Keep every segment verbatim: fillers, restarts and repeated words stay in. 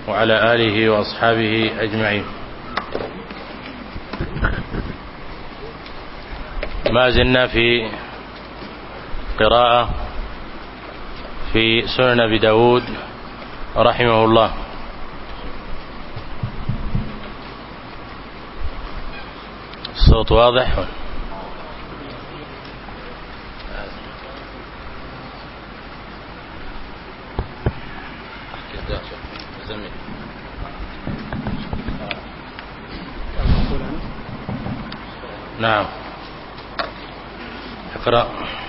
وعلى آله وأصحابه أجمعين. ما زلنا في قراءة في سنن أبي داود رحمه الله. الصوت واضح؟ نعم اقرأ.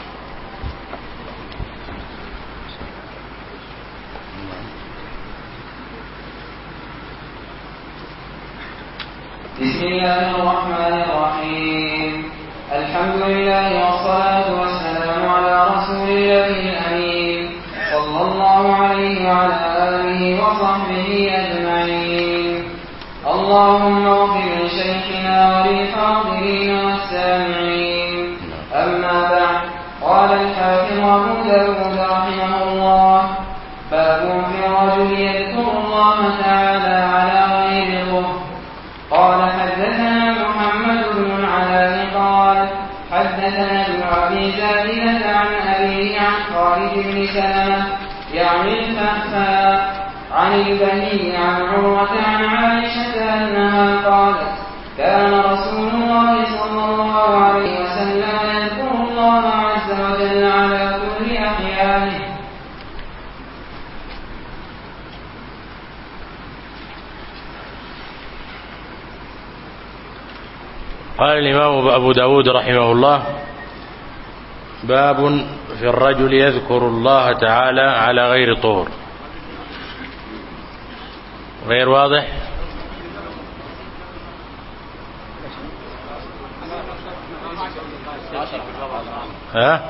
بسم الله الرحمن الرحيم. الحمد لله والصلاة والسلام على رسول الله الأمين صلى الله عليه وعلى آله وصحبه أجمعين. اللهم اغفر لشيخنا وللحاضرين والسامعين. أما بعد، قال الحافظ أبو داود رحمه الله: باب في الرجل يذكر الله تعالى على غير ظهر. قال حدثنا محمد بن العلاء قال حدثنا ابن أبي زائدة عن أبيه عن خالد بن سلمة يعني الفحفاء عن البهي عن عروة عن عائشة أنها قالت: كان رسول الله صلى الله عليه وسلم يذكر الله عز وجل على كل أحيانه. قال الإمام أبو داود رحمه الله: باب في الرجل يذكر الله تعالى على غير طهر. غير واضح؟ ها؟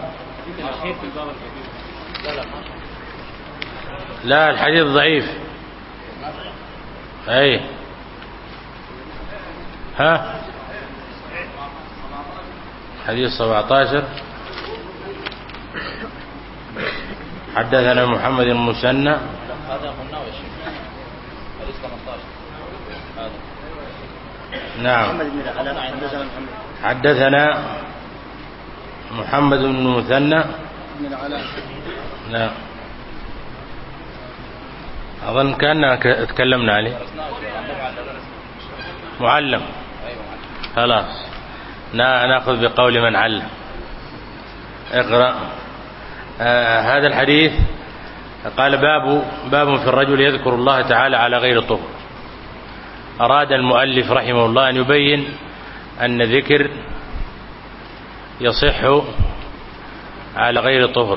لا، الحديث ضعيف. أي ها؟ حديث سبعة عشر. حدثنا محمد المثنى. هذا قلنا يا شيخ. حديث ثمانية عشر. نعم. حدثنا محمد بن المثنى بن العلاء. نعم. أظن كأننا تكلمنا عليه. معلم. خلاص نأخذ بقول من علم. اقرأ. آه هذا الحديث قال: باب باب في الرجل يذكر الله تعالى على غير طهر. أراد المؤلف رحمه الله أن يبين أن ذكر يصح على غير طهر،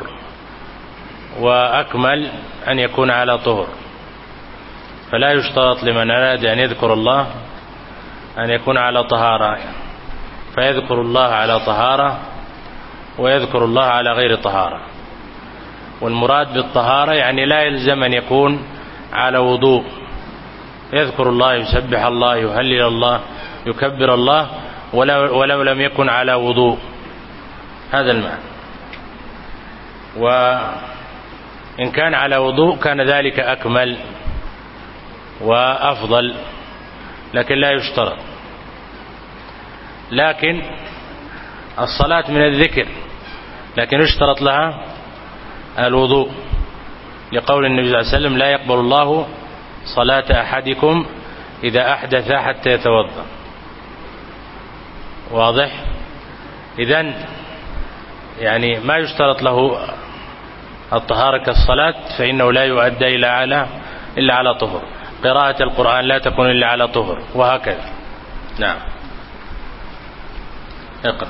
وأكمل أن يكون على طهر، فلا يشترط لمن أراد أن يذكر الله أن يكون على طهارة، فيذكر الله على طهارة ويذكر الله على غير طهارة. والمراد بالطهارة يعني لا يلزم أن يكون على وضوء، يذكر الله، يسبح الله، يهلل الله، يكبر الله ولو, ولو لم يكن على وضوء. هذا المعنى. وإن كان على وضوء كان ذلك أكمل وأفضل، لكن لا يشترط. لكن الصلاة من الذكر، لكن يشترط لها الوضوء، لقول النبي صلى الله عليه وسلم: لا يقبل الله صلاة أحدكم إذا أحدث حتى يتوضأ. واضح؟ إذن يعني ما يشترط له الطهارة كالصلاة، فإنه لا يؤدى إلا على إلا على طهر. قراءة القرآن لا تكون إلا على طهر، وهكذا. نعم. اقرأ.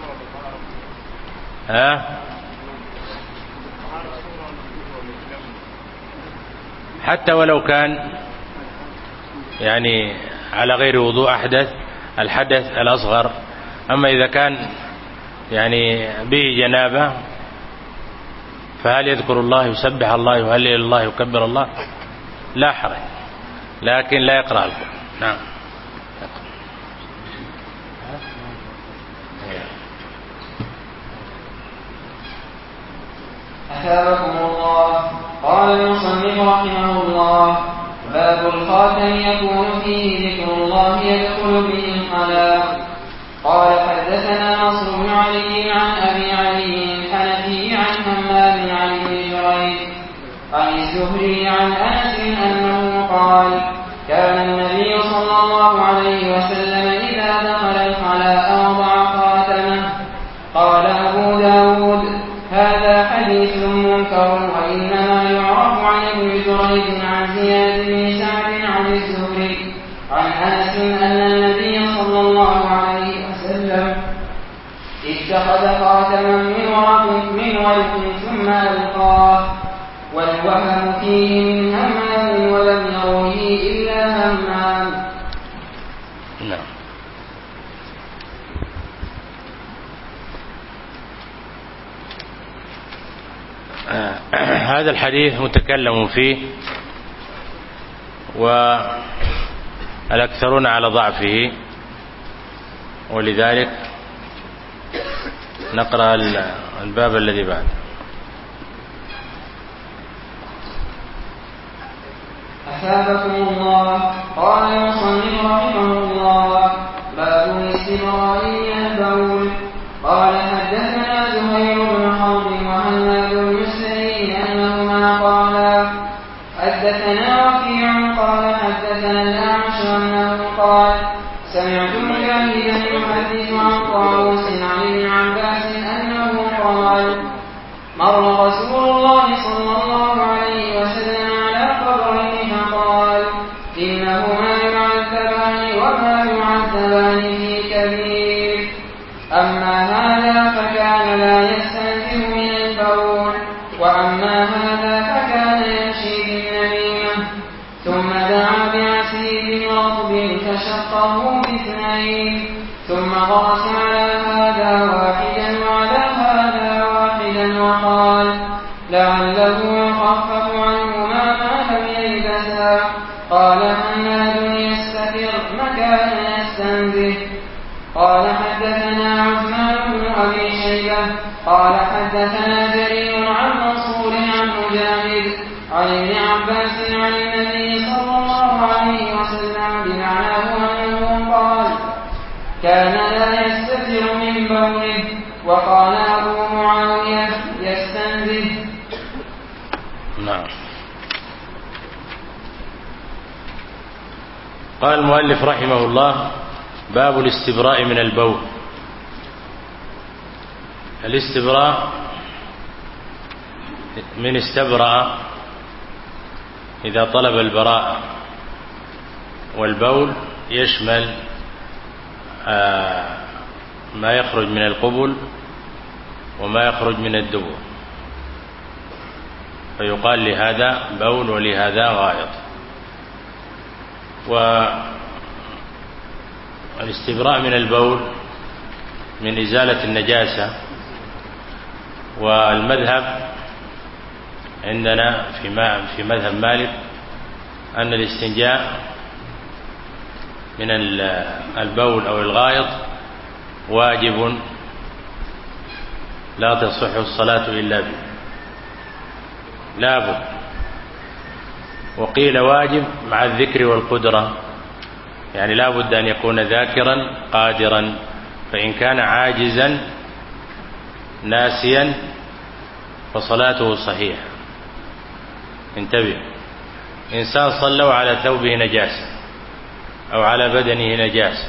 ها؟ حتى ولو كان يعني على غير وضوء أحدث الحدث الأصغر. أما إذا كان يعني به جنابة فهل يذكر الله، يسبح الله، يهلل الله، يكبر الله؟ لا حرج، لكن لا يقرأ القرآن. نعم. أثابكم الله. قال المصنف رحمه الله: باب الخاتم يكون فيه ذكر الله يدخل به الخلاء. قال حدثنا نصر بن علي عن أبي علي الحنفي عن همام عن ابن جريج عن الزهري عن أنس أنه قال كان النبي صلى الله عليه وسلم إذا دخل الخلاء وضع خاتمه. قال أبو داود هذا حديث منكر وإنما يعرف عن ابن جريج عن زياد بن سعد عن الزهري عن أنس أن النبي صلى الله عليه وسلم اتخذ خاتما من ورق من ورق ثم ألقاه والوهم فيه من همام ولم يروه إلا همام. نعم. هذا الحديث متكلم فيه والأكثرون على ضعفه، ولذلك نقرأ الباب الذي بعد. أثابكم الله. قال المصنف رحمه الله باب الاستبراء من البول. قال حدثنا زهير بن حرب وهناد بن سعيد أنهما قالا حدثنا وكيع قال حدثنا الأعمش أنه قال سمعت مجاهدا يحدث عن طاووس عن ابن عباس أنه قال مر رسول الله صلى الله عليه وسلم على قبرين فقال إنهما يعذبان وما يعذبان في كبير. أما هذا فكان لا يستنزه من البول، وأما هذا فكان يمشي بالنميمة. ثم دعا بعسير رطب فشقه باثنين ثم غرس على هذا واحدا وعلى هذا واحدا وقال لعله يخفف عنهما ما لم يلبسا. قال هناد يستتر مكان يستنزه. قال حدثنا عثمان بن أبي شيبة قال حدثنا جرير عن منصور عن مجاهد عن ابن عباس عن النبي صلى الله عليه وسلم بمعناه أنه قال كان لا يستتر من بوله. وقال أبو معاوية يستنزه. نعم. قال المؤلف رحمه الله باب الاستبراء من البول. الاستبراء من استبرأ إذا طلب البراءة، والبول يشمل ما يخرج من القبل وما يخرج من الدبر، فيقال لهذا بول ولهذا غائط. والاستبراء من البول من إزالة النجاسة. والمذهب عندنا في مذهب مالك أن الاستنجاء من البول أو الغائط واجب لا تصح الصلاة إلا به، لا بد. وقيل واجب مع الذكر والقدرة، يعني لا بد أن يكون ذاكرا قادرا، فإن كان عاجزا ناسيا فصلاته صحيحة. انتبه، إنسان صلوا على ثوبه نجاسة أو على بدنه نجاسة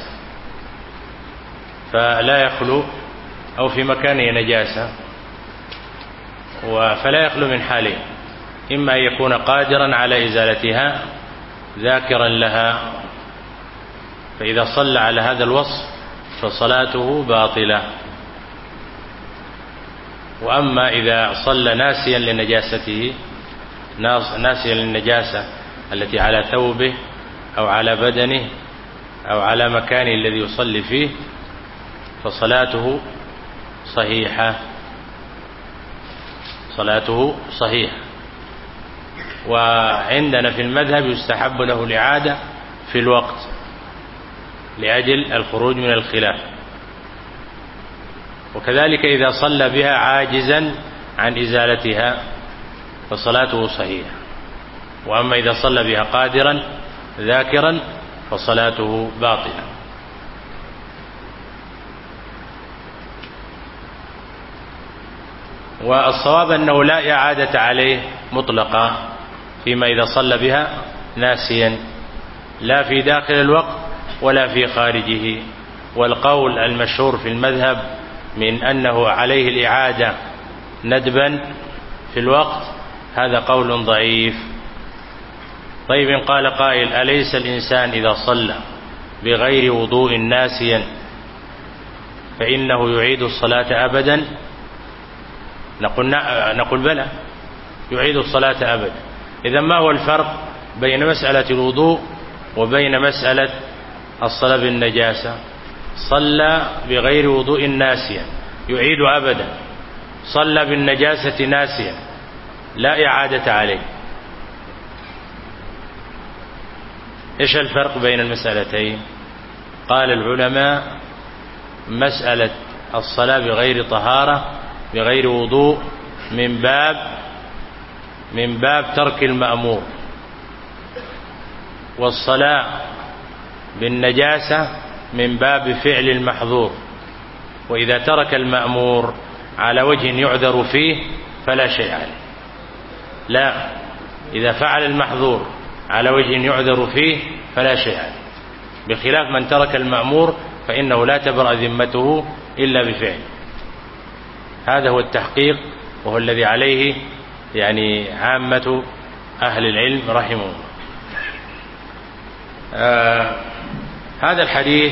فلا يخلو، أو في مكانه نجاسة فلا يخلو من حالين: إما أن يكون قادرا على إزالتها ذاكرا لها، فإذا صلى على هذا الوصف فصلاته باطلة. وأما إذا صلى ناسيا لنجاسته، ناسيا للنجاسة التي على ثوبه أو على بدنه أو على مكانه الذي يصلي فيه، فصلاته صحيحة، صلاته صحيحة. وعندنا في المذهب يستحب له الإعادة في الوقت لأجل الخروج من الخلاف. وكذلك إذا صلى بها عاجزا عن إزالتها فصلاته صحيحة. وأما إذا صلى بها قادرا ذاكرا فصلاته باطلة. والصواب أنه لا إعادة عليه مطلقا فيما إذا صلى بها ناسيا، لا في داخل الوقت ولا في خارجه. والقول المشهور في المذهب من أنه عليه الإعادة ندبا في الوقت هذا قول ضعيف. طيب إن قال قائل أليس الإنسان إذا صلى بغير وضوء ناسيا فإنه يعيد الصلاة أبدا؟ نقول, نقول بلى، يعيد الصلاة أبدا. إذن ما هو الفرق بين مسألة الوضوء وبين مسألة الصلاة بالنجاسة؟ صلى بغير وضوء ناسيا يعيد أبدا، صلى بالنجاسة ناسيا لا إعادة عليه. إيش الفرق بين المسألتين؟ قال العلماء مسألة الصلاة بغير طهارة بغير وضوء من باب من باب ترك المأمور، والصلاة بالنجاسة من باب فعل المحظور. وإذا ترك المأمور على وجه يعذر فيه فلا شيء عليه، لا، إذا فعل المحظور على وجه يعذر فيه فلا شيء عليه، بخلاف من ترك المأمور فإنه لا تبرأ ذمته إلا بفعله. هذا هو التحقيق، وهو الذي عليه يعني عامة أهل العلم رحمه الله. آه هذا الحديث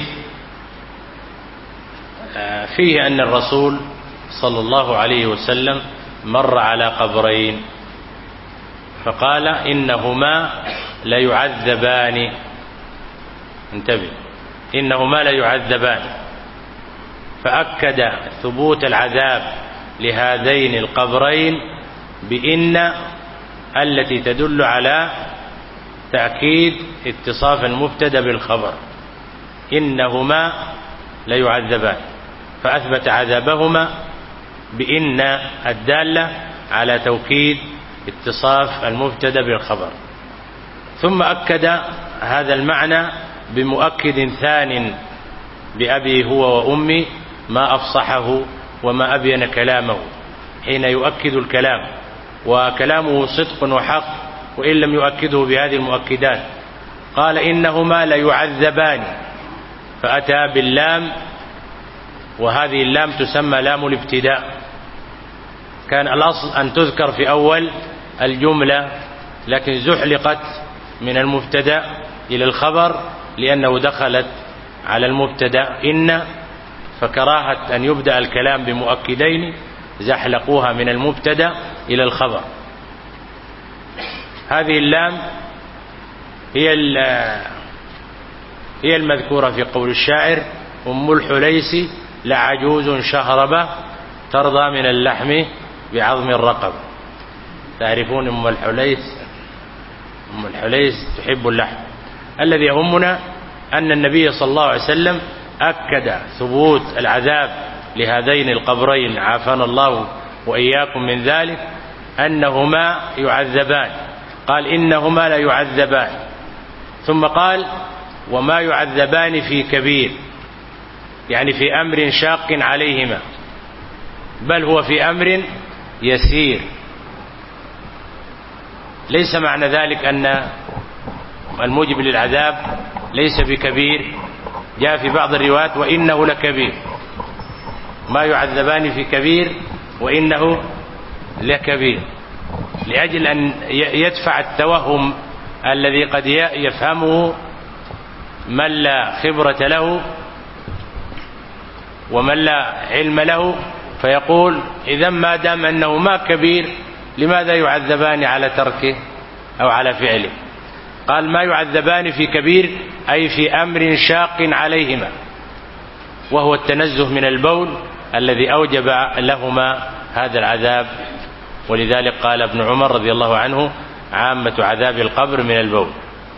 آه فيه أن الرسول صلى الله عليه وسلم مر على قبرين فقال إنهما ليعذبان، انتبه، إنهما ليعذبان، فأكد ثبوت العذاب لهذين القبرين بإن التي تدل على تأكيد اتصاف المبتدأ بالخبر، إنهما ليعذبان، فأثبت عذابهما بإن الدالة على توكيد اتصاف المبتدأ بالخبر. ثم أكد هذا المعنى بمؤكد ثان بأبي هو وأمي ما أفصحه وما أبين كلامه، حين يؤكد الكلام وكلامه صدق وحق وإن لم يؤكده بهذه المؤكدات. قال إنهما ليعذبان، فأتى باللام، وهذه اللام تسمى لام الابتداء. كان الأصل أن تذكر في أول الجملة، لكن زحلقت من المبتدأ إلى الخبر لأنه دخلت على المبتدأ إن، فكراهة أن يبدأ الكلام بمؤكدين زحلقوها من المبتدأ إلى الخبر. هذه اللام هي هي المذكورة في قول الشاعر أم الحليس لعجوز شهربة ترضى من اللحم بعظم الرقبة. تعرفون أم الحليس؟ أم الحليس تحب اللحم. الذي يهمنا أن النبي صلى الله عليه وسلم أكد ثبوت العذاب لهذين القبرين عافانا الله وإياكم من ذلك، أنهما يعذبان. قال إنهما لا يعذبان، ثم قال وما يعذبان في كبير، يعني في أمر شاق عليهما، بل هو في أمر يسير. ليس معنى ذلك أن الموجب للعذاب ليس بكبير، جاء في بعض الروايات وإنه لكبير، ما يعذبان في كبير وإنه لكبير، لأجل أن يدفع التوهم الذي قد يفهمه من لا خبرة له ومن لا علم له، فيقول إذا ما دام أنه ما كبير لماذا يعذبان على تركه أو على فعله؟ قال ما يعذبان في كبير أي في أمر شاق عليهما، وهو التنزه من البول الذي أوجب لهما هذا العذاب. ولذلك قال ابن عمر رضي الله عنه عامة عذاب القبر من البول.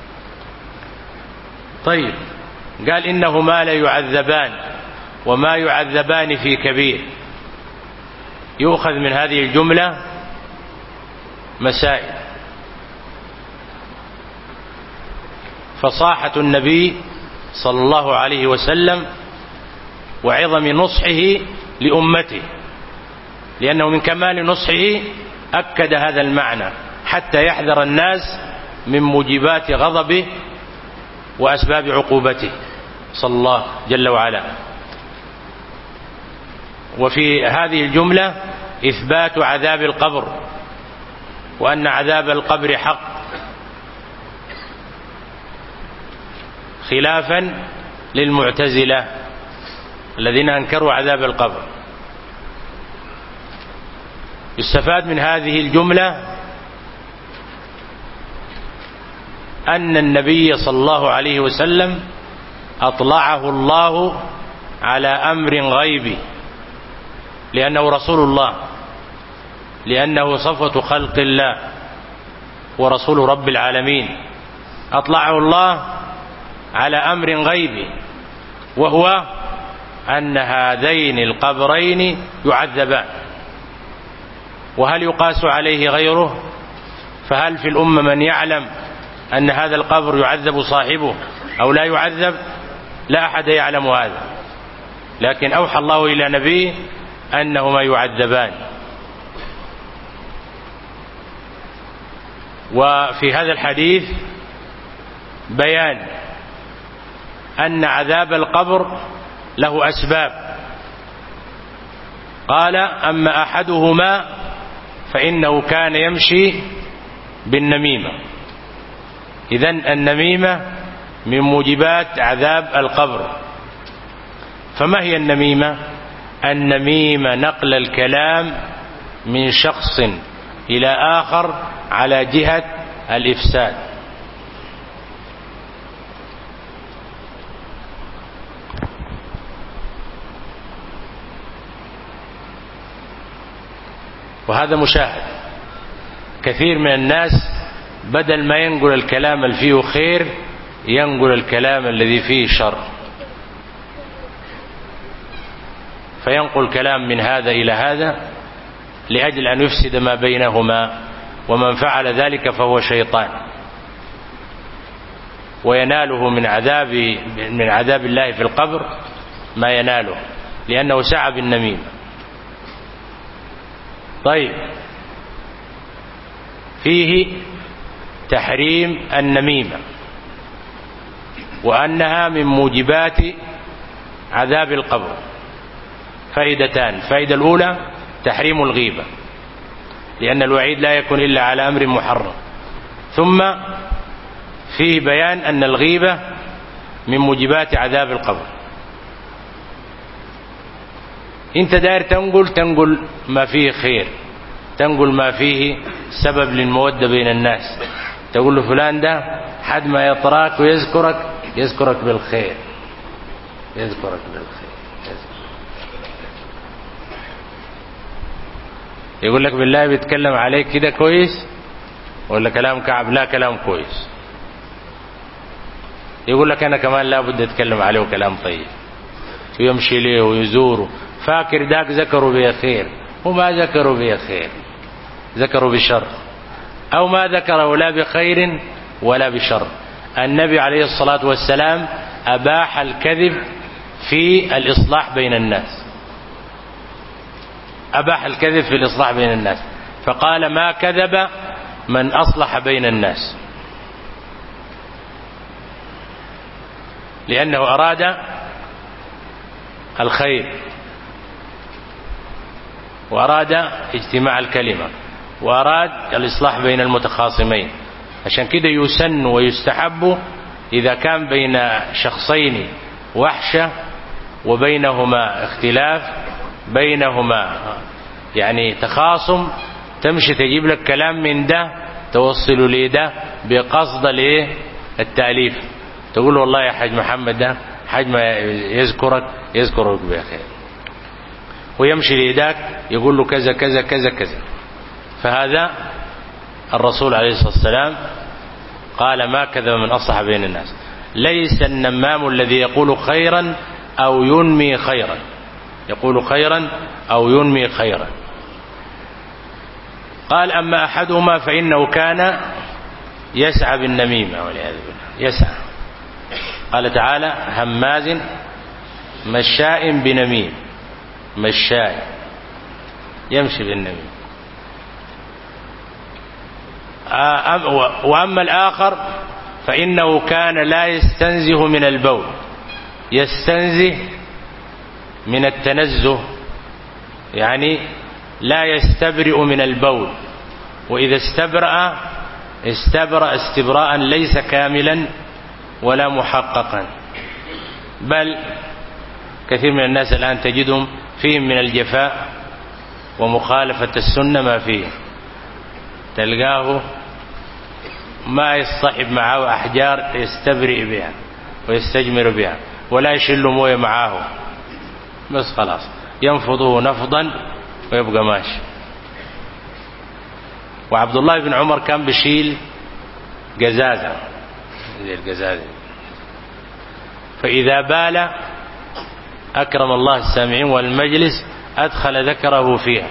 طيب، قال إنهما لا يعذبان وما يعذبان في كبير، يؤخذ من هذه الجملة مسائل. فصاحة النبي صلى الله عليه وسلم وعظم نصحه لأمته، لأنه من كمال نصحه أكد هذا المعنى حتى يحذر الناس من موجبات غضبه وأسباب عقوبته صلى الله جل وعلا. وفي هذه الجملة إثبات عذاب القبر، وأن عذاب القبر حق، خلافا للمعتزلة الذين أنكروا عذاب القبر. يستفاد من هذه الجملة أن النبي صلى الله عليه وسلم أطلعه الله على أمر غيبي، لأنه رسول الله، لأنه صفوة خلق الله ورسول رب العالمين. أطلعه الله على أمر غيبي، وهو أن هذين القبرين يعذبان. وهل يقاس عليه غيره؟ فهل في الأمة من يعلم أن هذا القبر يعذب صاحبه أو لا يعذب؟ لا أحد يعلم هذا، لكن أوحى الله إلى نبيه أنهما يعذبان. وفي هذا الحديث بيان أن عذاب القبر له أسباب. قال: أما أحدهما فإنه كان يمشي بالنميمة. إذن النميمة من موجبات عذاب القبر. فما هي النميمة؟ النميمة نقل الكلام من شخص إلى آخر على جهة الإفساد. وهذا مشاهد. كثير من الناس بدل ما ينقل الكلام اللي فيه خير ينقل الكلام الذي فيه شر، فينقل كلام من هذا إلى هذا لأجل أن يفسد ما بينهما، ومن فعل ذلك فهو شيطان، ويناله من عذاب من عذاب الله في القبر ما يناله، لأنه سعى بالنميمة. طيب، فيه تحريم النميمة، وأنها من موجبات عذاب القبر. فائدتان: الفائدة الأولى تحريم الغيبة، لأن الوعيد لا يكون إلا على أمر محرم. ثم فيه بيان أن الغيبة من موجبات عذاب القبر. انت داير تنقل تنقل ما فيه خير، تنقل ما فيه سبب للمودة بين الناس. تقول له فلان ده حد ما يطراك ويذكرك يذكرك بالخير، يذكرك بالخير. يقول لك بالله بيتكلم عليك كده كويس ولا كلام كعب؟ لا، كلام كويس. يقول لك أنا كمان لا بد أتكلم عليه كلام طيب، ويمشي ليه ويزوره، فاكر ذاك ذكروا بيه خير، وما ذكروا بيه خير، ذكروا بشر، أو ما ذكروا لا بخير ولا بشر. النبي عليه الصلاة والسلام أباح الكذب في الإصلاح بين الناس، أباح الكذب في الإصلاح بين الناس، فقال: ما كذب من أصلح بين الناس، لأنه أراد الخير، وأراد اجتماع الكلمة، وأراد الإصلاح بين المتخاصمين. عشان كده يسن ويستحب إذا كان بين شخصين وحشة وبينهما اختلاف، بينهما يعني تخاصم، تمشي تجيب لك كلام من ده توصله لي ده بقصد الايه التأليف. تقول والله يا حاج محمد ده حاج ما يذكرك يذكرك بخير، ويمشي لإيداك يقول له كذا كذا كذا كذا. فهذا الرسول عليه الصلاة والسلام قال: ما كذب من أصلح بين الناس. ليس النمام الذي يقول خيرا أو ينمي خيرا، يقول خيرا أو ينمي خيرا. قال: أما أحدهما فإنه كان يسعى بالنميمة، والعياذ بالله، يسعى قال تعالى هماز مشاء بنميم، مشاء يمشي بالنميم. وأما الآخر فإنه كان لا يستنزه من البول، يستنزه من التنزه، يعني لا يستبرئ من البول، وإذا استبرأ استبرأ استبراء ليس كاملا ولا محققا، بل كثير من الناس الآن تجدهم فيهم من الجفاء ومخالفة السنة ما فيه، تلقاه ما يصطحب معه أحجار يستبرئ بها ويستجمر بها، ولا يشل مويه معه، بس خلاص ينفضه نفضا ويبقى ماشي. وعبد الله بن عمر كان بشيل جزازة زي الجزازة، فإذا بال أكرم الله السامعين والمجلس أدخل ذكره فيها،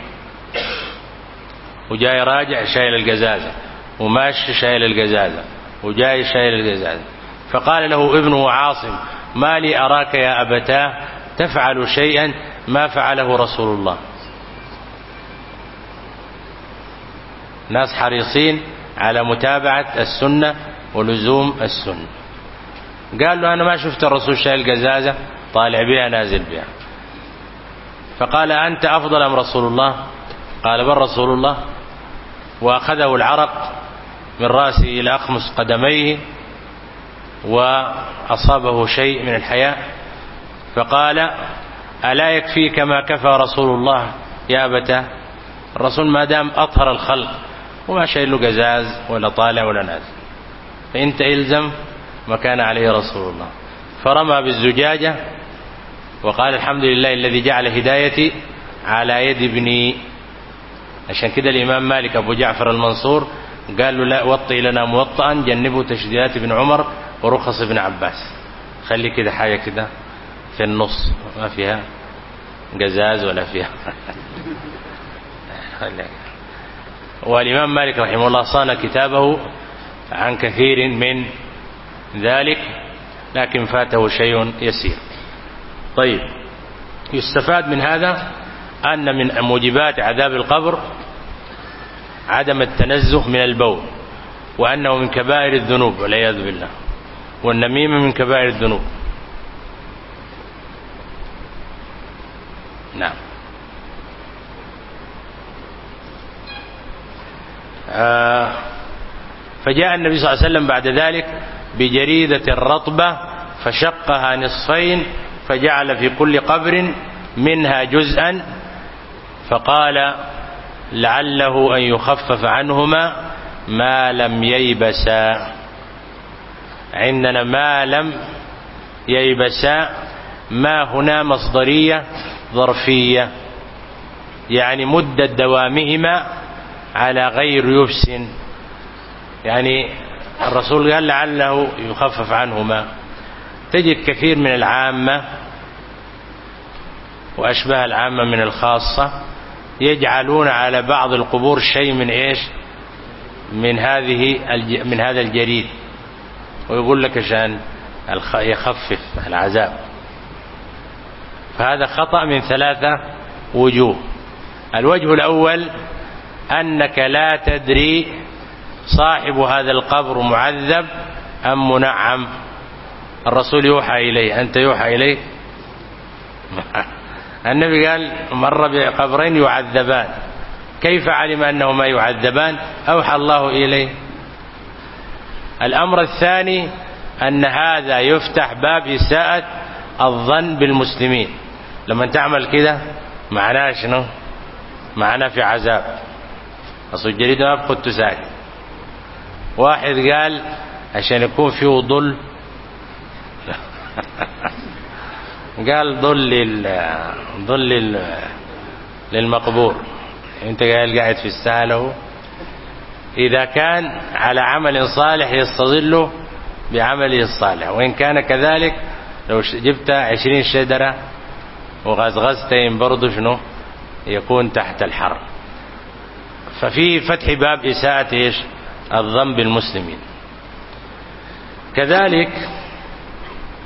وجاي راجع شايل الجزازة، وماشي شايل الجزازة، وجاي شايل الجزازة. فقال له ابنه عاصم ما لي أراك يا أبتاه تفعل شيئا ما فعله رسول الله. ناس حريصين على متابعة السنة ولزوم السنة. قال له أنا ما شفت الرسول شايل جزازة طالع بها نازل بها. فقال أنت أفضل أم رسول الله؟ قال بل رسول الله. وأخذه العرق من رأسه إلى أخمص قدميه وأصابه شيء من الحياء، فقال ألا يكفيك ما كفى رسول الله يا أبتاه؟ الرسول ما دام أطهر الخلق وما شايل له جزاز ولا طالع ولا نازل، فأنت إلزم ما كان عليه رسول الله. فرمى بالزجاجة وقال الحمد لله الذي جعل هدايتي على يد ابني. عشان كده الإمام مالك أبو جعفر المنصور قال له لا وطئ لنا موطئا جنبه تشديدات ابن عمر ورخص ابن عباس، خلي كده حاجة كده في النص ما فيها جزاز ولا فيها والإمام مالك رحمه الله صان كتابه عن كثير من ذلك، لكن فاته شيء يسير. طيب، يستفاد من هذا أن من موجبات عذاب القبر عدم التنزه من البول، وأنه من كبائر الذنوب والعياذ بالله، والنميمة من كبائر الذنوب. نعم. آه فجاء النبي صلى الله عليه وسلم بعد ذلك بجريدة رطبة فشقها نصفين فجعل في كل قبر منها جزءا، فقال لعله أن يخفف عنهما ما لم ييبسا. عندنا ما لم ييبسا ما هنا مصدرية ظرفية، يعني مدة دوامهما على غير يبس، يعني الرسول قال لعله يخفف عنهما. تجد كثير من العامة وأشبه العامة من الخاصة يجعلون على بعض القبور شيء من إيش من هذه من هذا الجريد، ويقول لك عشان يخفف العذاب. فهذا خطأ من ثلاثة وجوه. الوجه الأول أنك لا تدري صاحب هذا القبر معذب أم منعم. الرسول يوحى إليه، أنت يوحى إليك؟ النبي قال مر بقبرين يعذبان، كيف علم أنه ما يعذبان؟ أوحى الله إليه. الأمر الثاني أن هذا يفتح باب إساءة الظن بالمسلمين. لما تعمل كده معناه شنو؟ معناه في عذاب. أصل الجريدة ما بقت ساكت. واحد قال عشان يكون فيه ظل قال ظل ظل للمقبور. انت قاعد قاعد في السهل، إذا كان على عمل صالح يستظله بعمله الصالح، وإن كان كذلك لو جبت عشرين شجرة وغزغزتين برضو شنو يكون تحت الحر. ففي فتح باب إساءة إيش الظن بالمسلمين. كذلك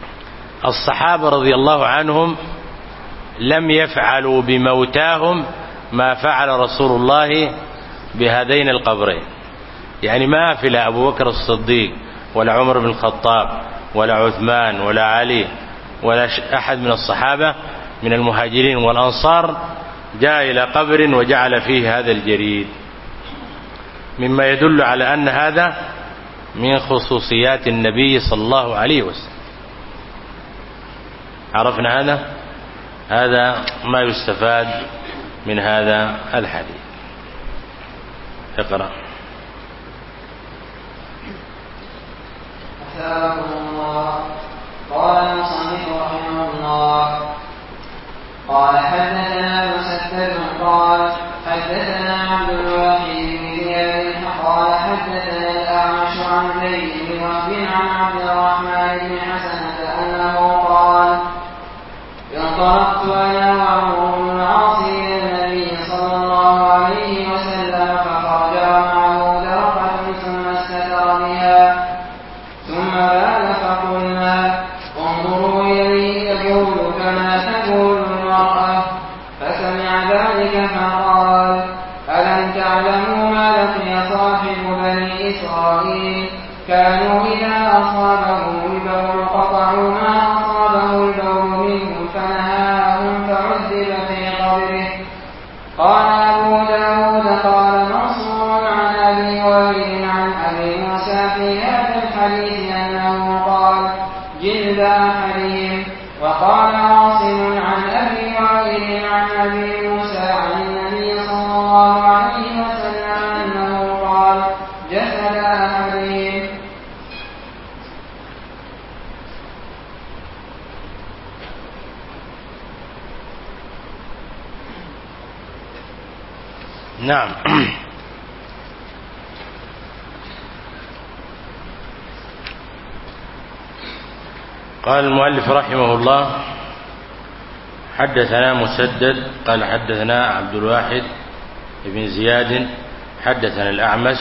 الصحابة رضي الله عنهم لم يفعلوا بموتاهم ما فعل رسول الله بهذين القبرين. يعني ما في لا أبو بكر الصديق ولا عمر بن الخطاب ولا عثمان ولا علي ولا أحد من الصحابة من المهاجرين والأنصار جاء إلى قبر وجعل فيه هذا الجريد، مما يدل على أن هذا من خصوصيات النبي صلى الله عليه وسلم. عرفنا هذا؟ هذا ما يستفاد من هذا الحديث. اقرأ. أثابكم الله. قال المصنف رحمه الله قال حدثنا مسدد قال حدثنا عبد الواحد بن زياد قال حدثنا الأعمش عن زيد بن وهب عن عبد الرحمن بن حسنة أنه قال انطلقت أنا وعمرو بن العاص إلى النبي صلى الله عليه وسلم فخرج معه درقة ثم استتر بها ثم بال فقلنا انظروا إليه يقول كما تقول المرأة، فسمع ذلك فقال ألم تعلموا ما لقي صاحب بني إسرائيل كانوا إذا أصابهم البول قطعوا ما أصابه البول منهم فنهاهم فعذب في قبره. قال أبو داود قال منصور عن أبي وائل عن أبي موسى في هذا الحديث أنه قال جلد أحدهم. وقال عاصم عن أبي وائل عن أبي موسى عن النبي صلى الله عليه وسلم أنه قال جسد أحدهم. نعم. قال المؤلف رحمه الله حدثنا مسدد قال حدثنا عبد الواحد بن زياد حدثنا الأعمش،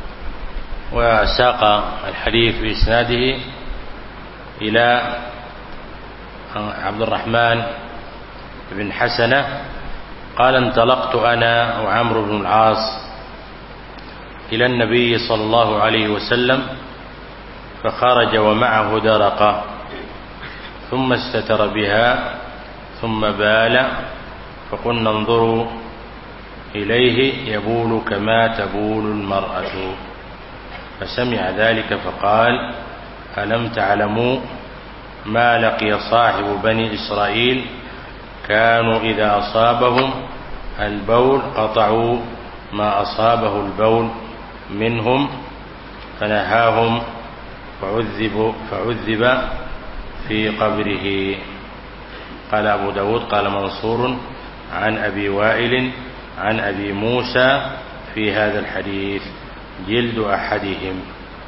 وساق الحديث بإسناده إلى عبد الرحمن بن حسنة قال انطلقت أنا وعمرو بن العاص إلى النبي صلى الله عليه وسلم فخرج ومعه درقة ثم استتر بها ثم بال فقلنا انظروا إليه يبول كما تبول المرأة، فسمع ذلك فقال ألم تعلموا ما لقي صاحب بني إسرائيل كانوا إذا أصابهم البول قطعوا ما أصابه البول منهم فنهاهم فعذب, فعذب في قبره. قال أبو داود قال منصور عن أبي وائل عن أبي موسى في هذا الحديث جلد أحدهم.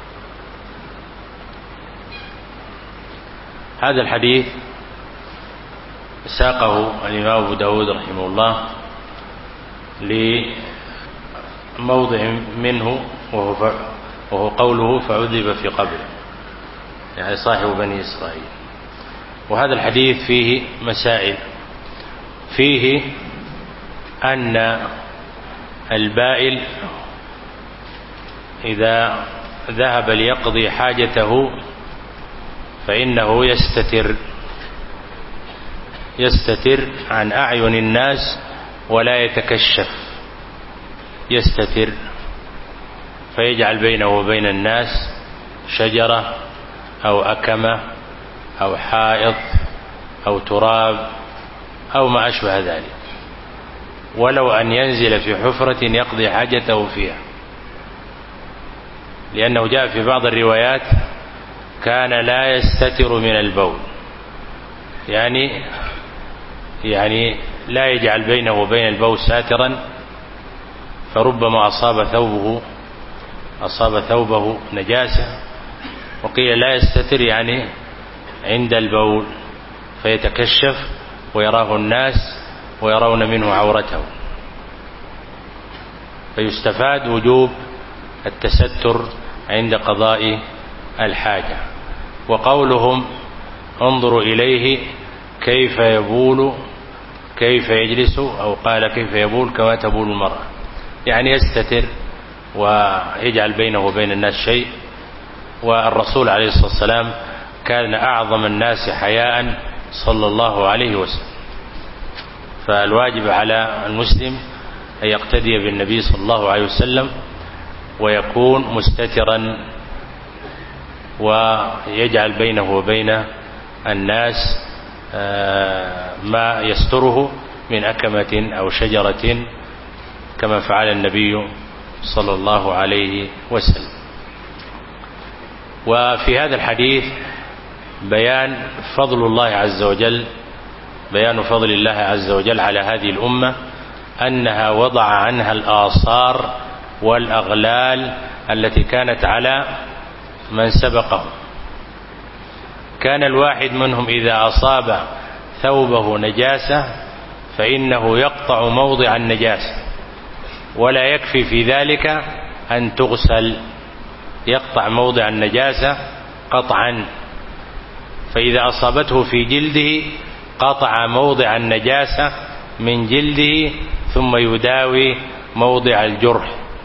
هذا الحديث ساقه الإمام أبو داود رحمه الله لموضع منه وهو, وهو قوله فعذب في قبره، يعني صاحب بني إسرائيل. وهذا الحديث فيه مسائل. فيه أن البائل إذا ذهب ليقضي حاجته فإنه يستتر يستتر عن أعين الناس ولا يتكشف، يستتر فيجعل بينه وبين الناس شجرة أو أكمة أو حائط أو تراب أو ما أشبه ذلك، ولو أن ينزل في حفرة يقضي حاجته فيها، لأنه جاء في بعض الروايات كان لا يستتر من البول، يعني يعني لا يجعل بينه وبين البول ساترا، فربما أصاب ثوبه أصاب ثوبه نجاسة. وقيل لا يستتر يعني عند البول فيتكشف ويراه الناس ويرون منه عورته، فيستفاد وجوب التستر عند قضاء الحاجة. وقولهم انظروا إليه كيف يبول كيف يجلس، أو قال كيف يبول كما تبول المرأة، يعني يستتر ويجعل بينه وبين الناس شيء. والرسول عليه الصلاة والسلام كان أعظم الناس حياء صلى الله عليه وسلم. فالواجب على المسلم أن يقتدي بالنبي صلى الله عليه وسلم ويكون مستترا ويجعل بينه وبين الناس ما يستره من أكمة أو شجرة كما فعل النبي صلى الله عليه وسلم. وفي هذا الحديث بيان فضل الله عز وجل بيان فضل الله عز وجل على هذه الأمة، أنها وضع عنها الآثار والأغلال التي كانت على من سبقه. كان الواحد منهم إذا أصاب ثوبه نجاسة فإنه يقطع موضع النجاسة، ولا يكفي في ذلك أن تغسل، يقطع موضع النجاسة قطعا. فإذا أصابته في جلده قطع موضع النجاسة من جلده ثم يداوي موضع الجرح.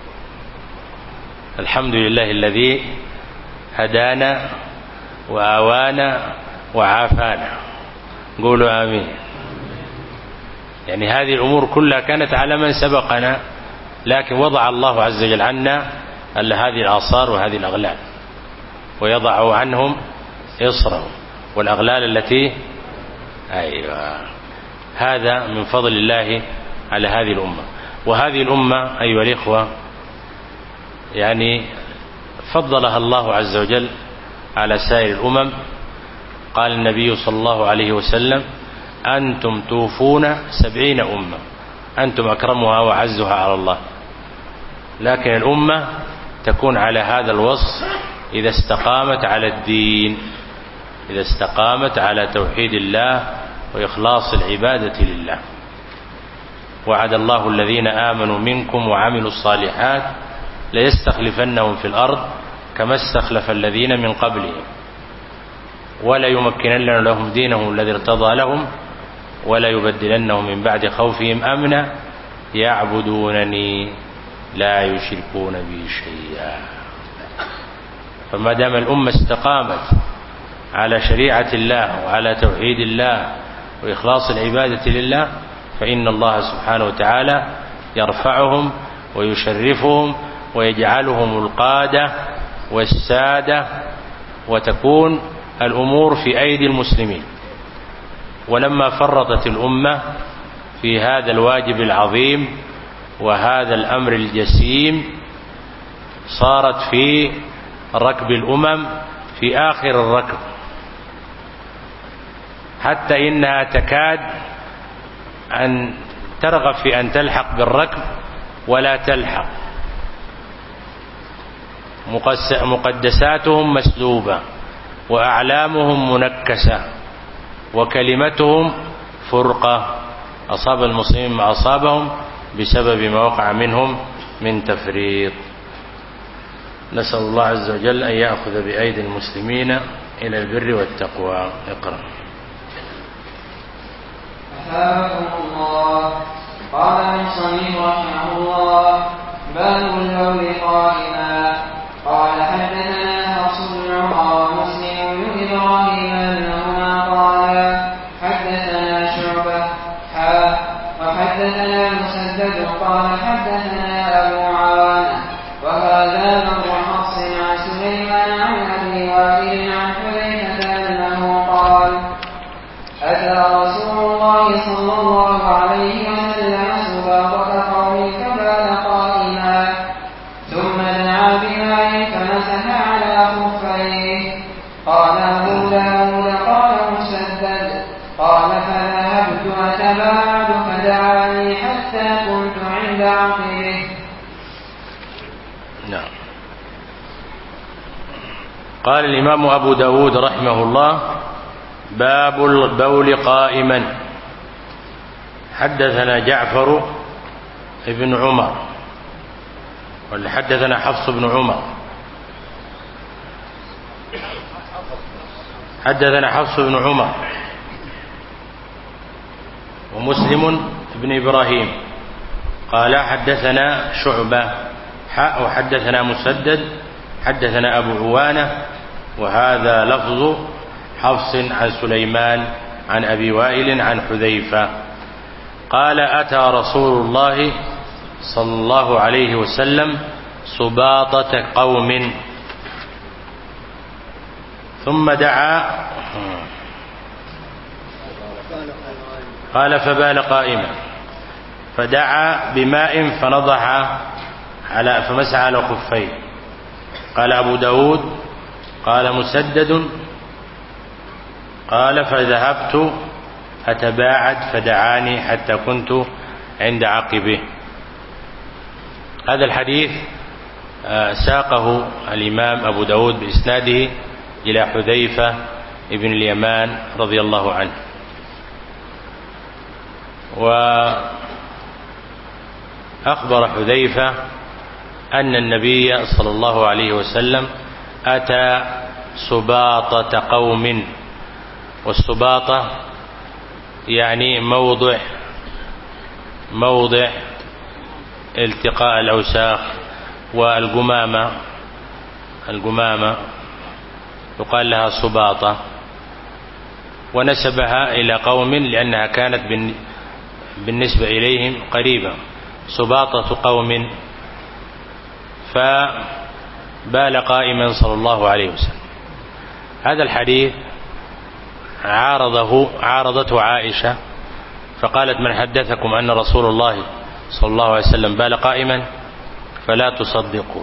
الحمد لله الذي هدانا وآوانا وعافانا، قولوا آمين. يعني هذه الأمور كلها كانت على من سبقنا، لكن وضع الله عز وجل عنا هذه الآثار وهذه الأغلال، ويضع عنهم إصرهم والأغلال التي أيوة. هذا من فضل الله على هذه الأمة. وهذه الأمة أيها الإخوة يعني فضلها الله عز وجل على سائر الأمم. قال النبي صلى الله عليه وسلم: أنتم توفون سبعين أمة، أنتم أكرمها وعزها على الله. لكن الأمة تكون على هذا الوصف إذا استقامت على الدين، إذا استقامت على توحيد الله وإخلاص العبادة لله. وعد الله الذين آمنوا منكم وعملوا الصالحات ليستخلفنهم في الأرض كما استخلف الذين من قبلهم ولا يمكنن لهم دينهم الذي ارتضى لهم ولا يبدلنهم من بعد خوفهم أمنا يعبدونني لا يشركون بي شيئا. فما دام الأمة استقامت على شريعة الله وعلى توحيد الله وإخلاص العبادة لله فإن الله سبحانه وتعالى يرفعهم ويشرفهم ويجعلهم القادة والسادة، وتكون الأمور في أيدي المسلمين. ولما فرطت الأمة في هذا الواجب العظيم وهذا الأمر الجسيم صارت في ركب الأمم في آخر الركب، حتى إنها تكاد أن ترغب في أن تلحق بالركب ولا تلحق. مقدساتهم مسلوبة وأعلامهم منكسة وكلمتهم فرقة، أصاب المسلمين ما أصابهم بسبب ما وقع منهم من تفريط. نسأل الله عز وجل أن يأخذ بأيدي المسلمين إلى البر والتقوى. اقرأ. أثابكم الله. قال المصنف رحمه الله: باب البول قائما. قال حدثنا حفص بن عمر ومسلم بن إبراهيم أنهما قالا حدثنا شعبة حا وحدثنا مسدد قال حدثنا أبو عوانة وهذا بن حفص عن سليمان عن أبي وائل عن حذيفة أنه قال: أتى رسول الله صلى الله عليه وسلم سباطة قوم فبال قائما ثم دعا بماء فمسح على خفيه. قال أبو داود قال مسدد قال فذهبت أتباعد فدعاني حتى كنت عند عقبه. نعم. قال الإمام أبو داود رحمه الله: باب البول قائما. حدثنا جعفر بن عمر ولا حدثنا حفص بن عمر حدثنا حفص بن عمر ومسلم بن إبراهيم قال حدثنا شعبة حاء وحدثنا مسدد حدثنا أبو عوانة وهذا لفظ حفص عن سليمان عن أبي وائل عن حذيفة قال أتى رسول الله صلى الله عليه وسلم سباطة قوم ثم دعا قال فبال قائما فدعا بماء فنضح على فمسح على خفيه. قال أبو داود قال مسدد قال فذهبت أتباعد فدعاني حتى كنت عند عقبه. هذا الحديث ساقه الإمام أبو داود بإسناده إلى حذيفة ابن اليمان رضي الله عنه. وأخبر حذيفة أن النبي صلى الله عليه وسلم أتى سباطة قوم، والسباطة يعني موضع موضع التقاء الأوساخ، والقمامة القمامة يقال لها سباطة، ونسبها إلى قوم لأنها كانت بالنسبة إليهم قريبة، سباطة قوم. فبال قائما صلى الله عليه وسلم. هذا الحديث عارضه عارضته عائشة فقالت من حدثكم أن رسول الله صلى الله عليه وسلم بال قائما فلا تصدقوا.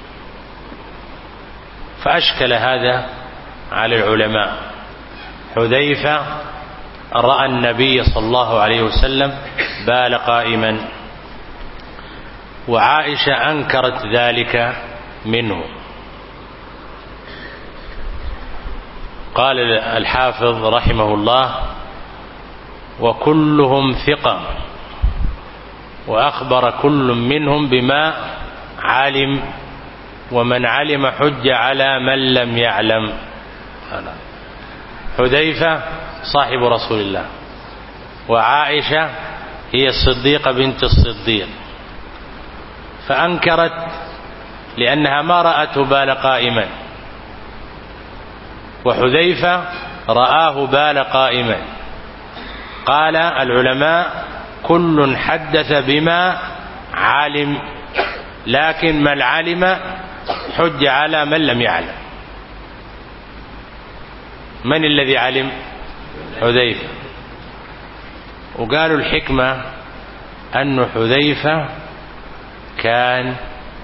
فأشكل هذا على العلماء. حذيفة رأى النبي صلى الله عليه وسلم بال قائما، وعائشة أنكرت ذلك منه. قال الحافظ رحمه الله وكلهم ثقة، وأخبر كل منهم بما علم، ومن علم حج على من لم يعلم. حذيفة صاحب رسول الله، وعائشة هي الصديقة بنت الصديق، فأنكرت لأنها ما رأته بال قائما، وحذيفة رآه بال قائما. قال العلماء كل حدث بما علم، لكن من علم حج على من لم يعلم. من الذي علم؟ حذيفة. وقالوا الحكمة أن حذيفة كان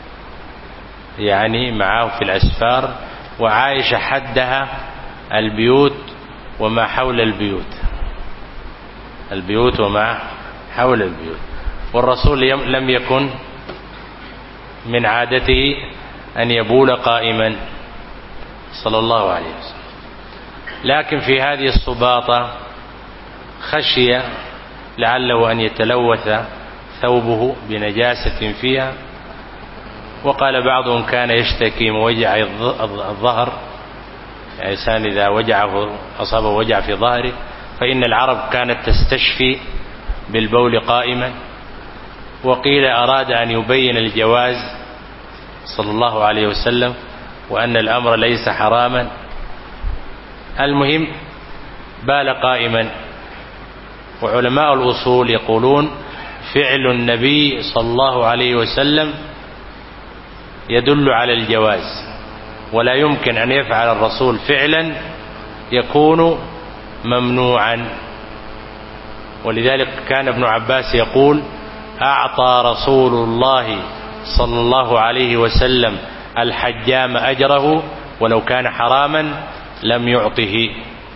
يعني معه في الأسفار، وعائشة حدها البيوت وما حول البيوت البيوت وما حول البيوت، والرسول لم يكن من عادته أن يبول قائما صلى الله عليه وسلم. لكن في هذه السباطة خشي لعله أن يتلوث ثوبه بنجاسة فيها، وقال بعضهم كان يشتكي من وجع الظهر، يعني الإنسان إذا وجعه أصابه وجع في ظهره، فإن العرب كانت تستشفي بالبول قائما. وقيل أراد أن يبين الجواز صلى الله عليه وسلم وأن الأمر ليس حراما. المهم بال قائما. وعلماء الأصول يقولون فعل النبي صلى الله عليه وسلم يدل على الجواز، ولا يمكن أن يفعل الرسول فعلا يكون ممنوعا. ولذلك كان ابن عباس يقول أعطى رسول الله صلى الله عليه وسلم الحجام أجره ولو كان حراما لم يعطه.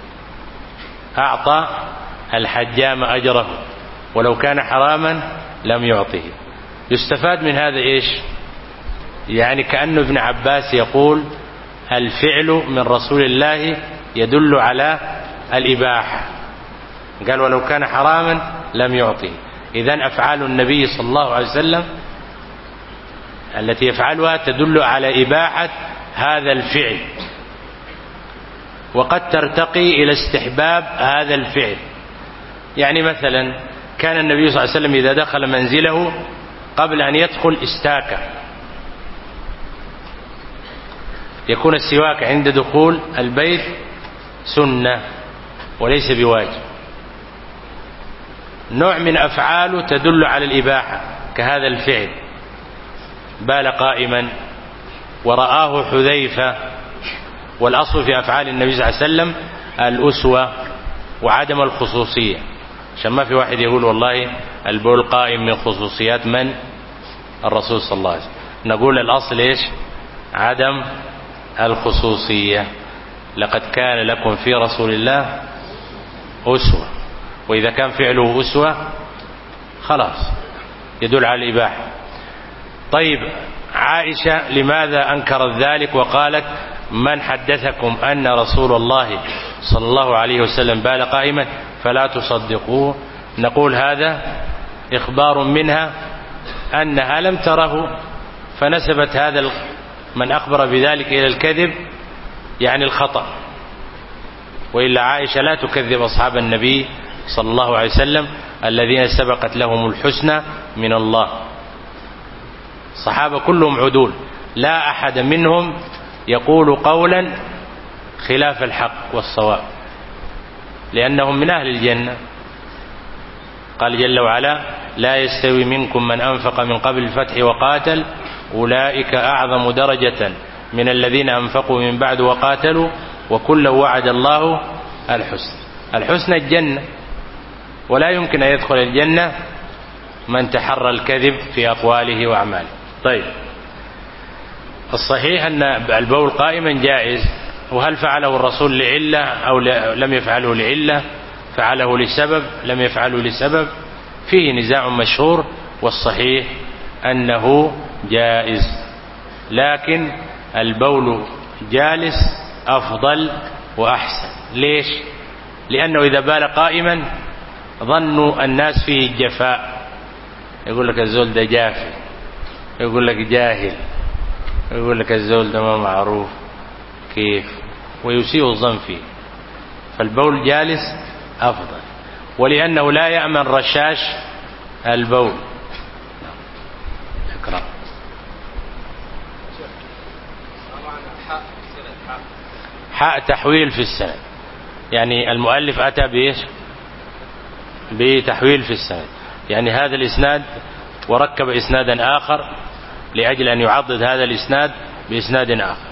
أعطى الحجام أجره ولو كان حراما لم يعطه. يستفاد من هذا إيش؟ يعني كأن ابن عباس يقول الفعل من رسول الله يدل على الإباحة، قال ولو كان حراما لم يعطه. إذن أفعال النبي صلى الله عليه وسلم التي يفعلها تدل على إباحة هذا الفعل. وقد ترتقي إلى استحباب هذا الفعل. يعني مثلا كان النبي صلى الله عليه وسلم إذا دخل منزله قبل أن يدخل استاك، يكون السواك عند دخول البيت سنة وليس بواجب. نوع من أفعاله تدل على الإباحة كهذا الفعل، بال قائما ورآه حذيفة. والأصل في أفعال النبي صلى الله عليه وسلم الأسوة وعدم الخصوصية، عشان ما في واحد يقول والله البول قائم من خصوصيات من؟ الرسول صلى الله عليه وسلم. نقول الأصل إيش؟ عدم الخصوصية. لقد كان لكم في رسول الله أسوة، وإذا كان فعله أسوة خلاص يدل على الإباحة. طيب عائشة لماذا أنكرت ذلك وقالت من حدثكم أن رسول الله صلى الله عليه وسلم بال قائما فلا تصدقوه؟ نقول هذا إخبار منها أنها لم تره، فنسبت هذا من أخبر بذلك إلى الكذب، يعني الخطأ. وإلا عائشة لا تكذب أصحاب النبي صلى الله عليه وسلم الذين سبقت لهم الحسنى من الله. الصحابة كلهم عدول، لا أحد منهم يقول قولا خلاف الحق والصواب، لأنهم من أهل الجنة. قال جل وعلا لا يستوي منكم من أنفق من قبل الفتح وقاتل أولئك أعظم درجة من الذين أنفقوا من بعد وقاتلوا وكلا وعد الله الحسنى. الحسنى الجنة، ولا يمكن أن يدخل الجنة من تحرى الكذب في أقواله وأعماله. طيب الصحيح أن البول قائما جائز، وهل فعله الرسول لعلة أو لم يفعله لعلة؟ فعله لسبب لم يفعله لسبب؟ فيه نزاع مشهور، والصحيح أنه جائز، لكن البول جالس أفضل وأحسن. ليش؟ لأنه إذا بال قائما ظنوا الناس فيه الجفاء، يقول لك الزول ده جافي، يقول لك جاهل، يقول لك الزول ده ما معروف كيف، ويسيء الظن فيه. فالبول جالس أفضل، ولأنه لا يأمن رشاش البول. اقرأ. حاء تحويل في السند، يعني المؤلف أتى بإيش؟ بتحويل في السند، يعني هذا الإسناد وركب إسنادا آخر لأجل أن يعضد هذا الإسناد بإسناد آخر.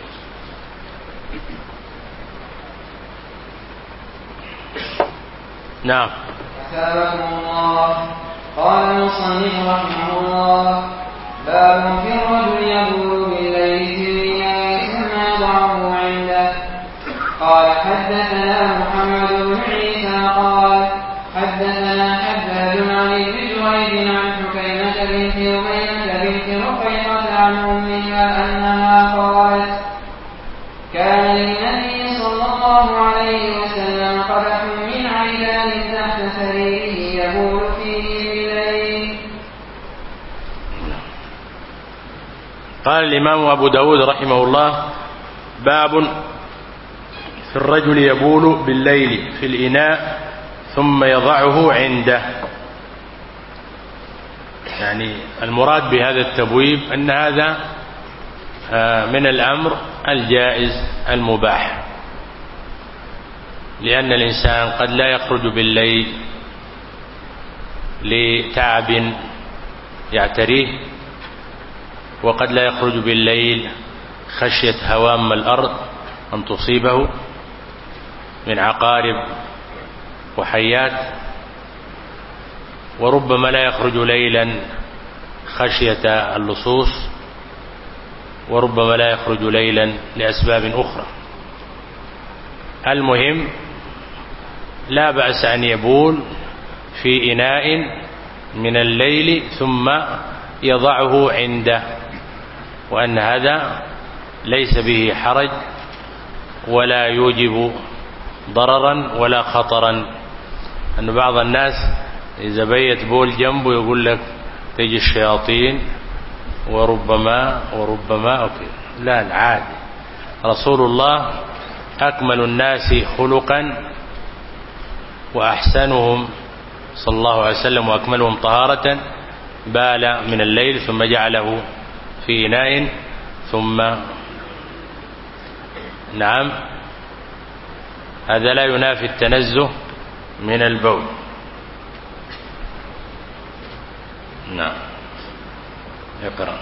نعم. أثابكم الله. قال المصنف رحمه الله باب في الرجل يبول بالليل في الإناء ثم يضعه عنده. قال حدثنا محمد بن عيسى قال حدثنا حداد عن ابن جريج عن حكيمة بنت أميمة بنت رقيقة عن أمها أنها قالت كان للنبي صلى الله عليه وسلم قدح من عيدان تحت سريره يبول فيه بالليل. قال الإمام أبو داود رحمه الله باب في الرجل يبول بالليل في الإناء ثم يضعه عنده. يعني المراد بهذا التبويب أن هذا من الأمر الجائز المباح، لأن الإنسان قد لا يخرج بالليل لتعب يعتريه، وقد لا يخرج بالليل خشية هوام الأرض أن تصيبه من عقارب وحيات، وربما لا يخرج ليلا خشية اللصوص، وربما لا يخرج ليلا لأسباب أخرى. المهم لا بأس أن يبول في إناء من الليل ثم يضعه عنده، وأن هذا ليس به حرج ولا يوجب ضررا ولا خطرا. أن بعض الناس إذا بيت بول جنبه يقول لك تجي الشياطين وربما وربما أوكي. لا، العادي رسول الله أكمل الناس خلقا وأحسنهم صلى الله عليه وسلم وأكملهم طهارة بال من الليل ثم جعله في إناء ثم نعم هذا لا ينافي التنزه من البول. نعم اقرأ.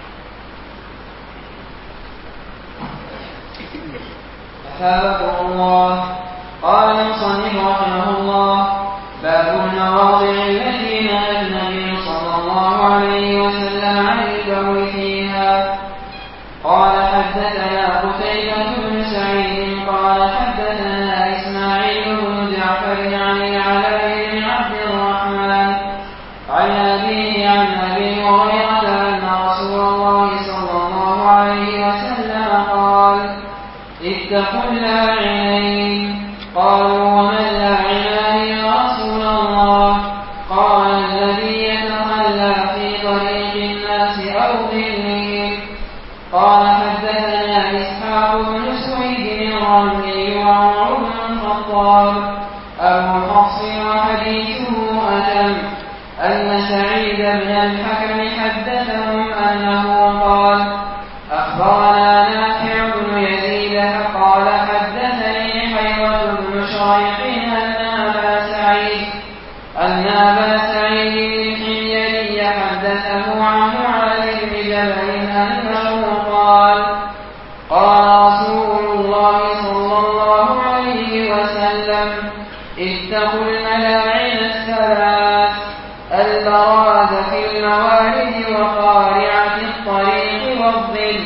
أثابكم الله. قال المصنف رحمه الله: باب المواضع التي نهى النبي صلى الله عليه وسلم عن البول فيها. قال حدثنا قتيبة بن سعيد قال حدثنا إسماعيل بن جعفر عن العلاء بن عبد الرحمن عن أبيه عن أبي هريرة أن رسول الله صلى الله عليه وسلم قال: اتقوا اللاعنين. قالوا: ومن اللاعنان يا رسول الله؟ قال: الذي يتخلى في طريق الناس أو ظلهم. قال حدثنا إسحاق بن سويد الرملي وعمر بن الخطاب أبو حفص وحديثه أتم أن سعيد بن الحكم حدثهم أنه قال: أخبرنا نافع بن يزيد قال حدثني حيوة بن شريح أن أبا سعيد أن أبا سعيد الحميري حدثه عن معاذ بن جبل أنه قال: قال رسول الله صلى الله عليه وسلم: اتقوا الملاعن الثلاث: البراز في الموارد وقارعة الطريق والظل.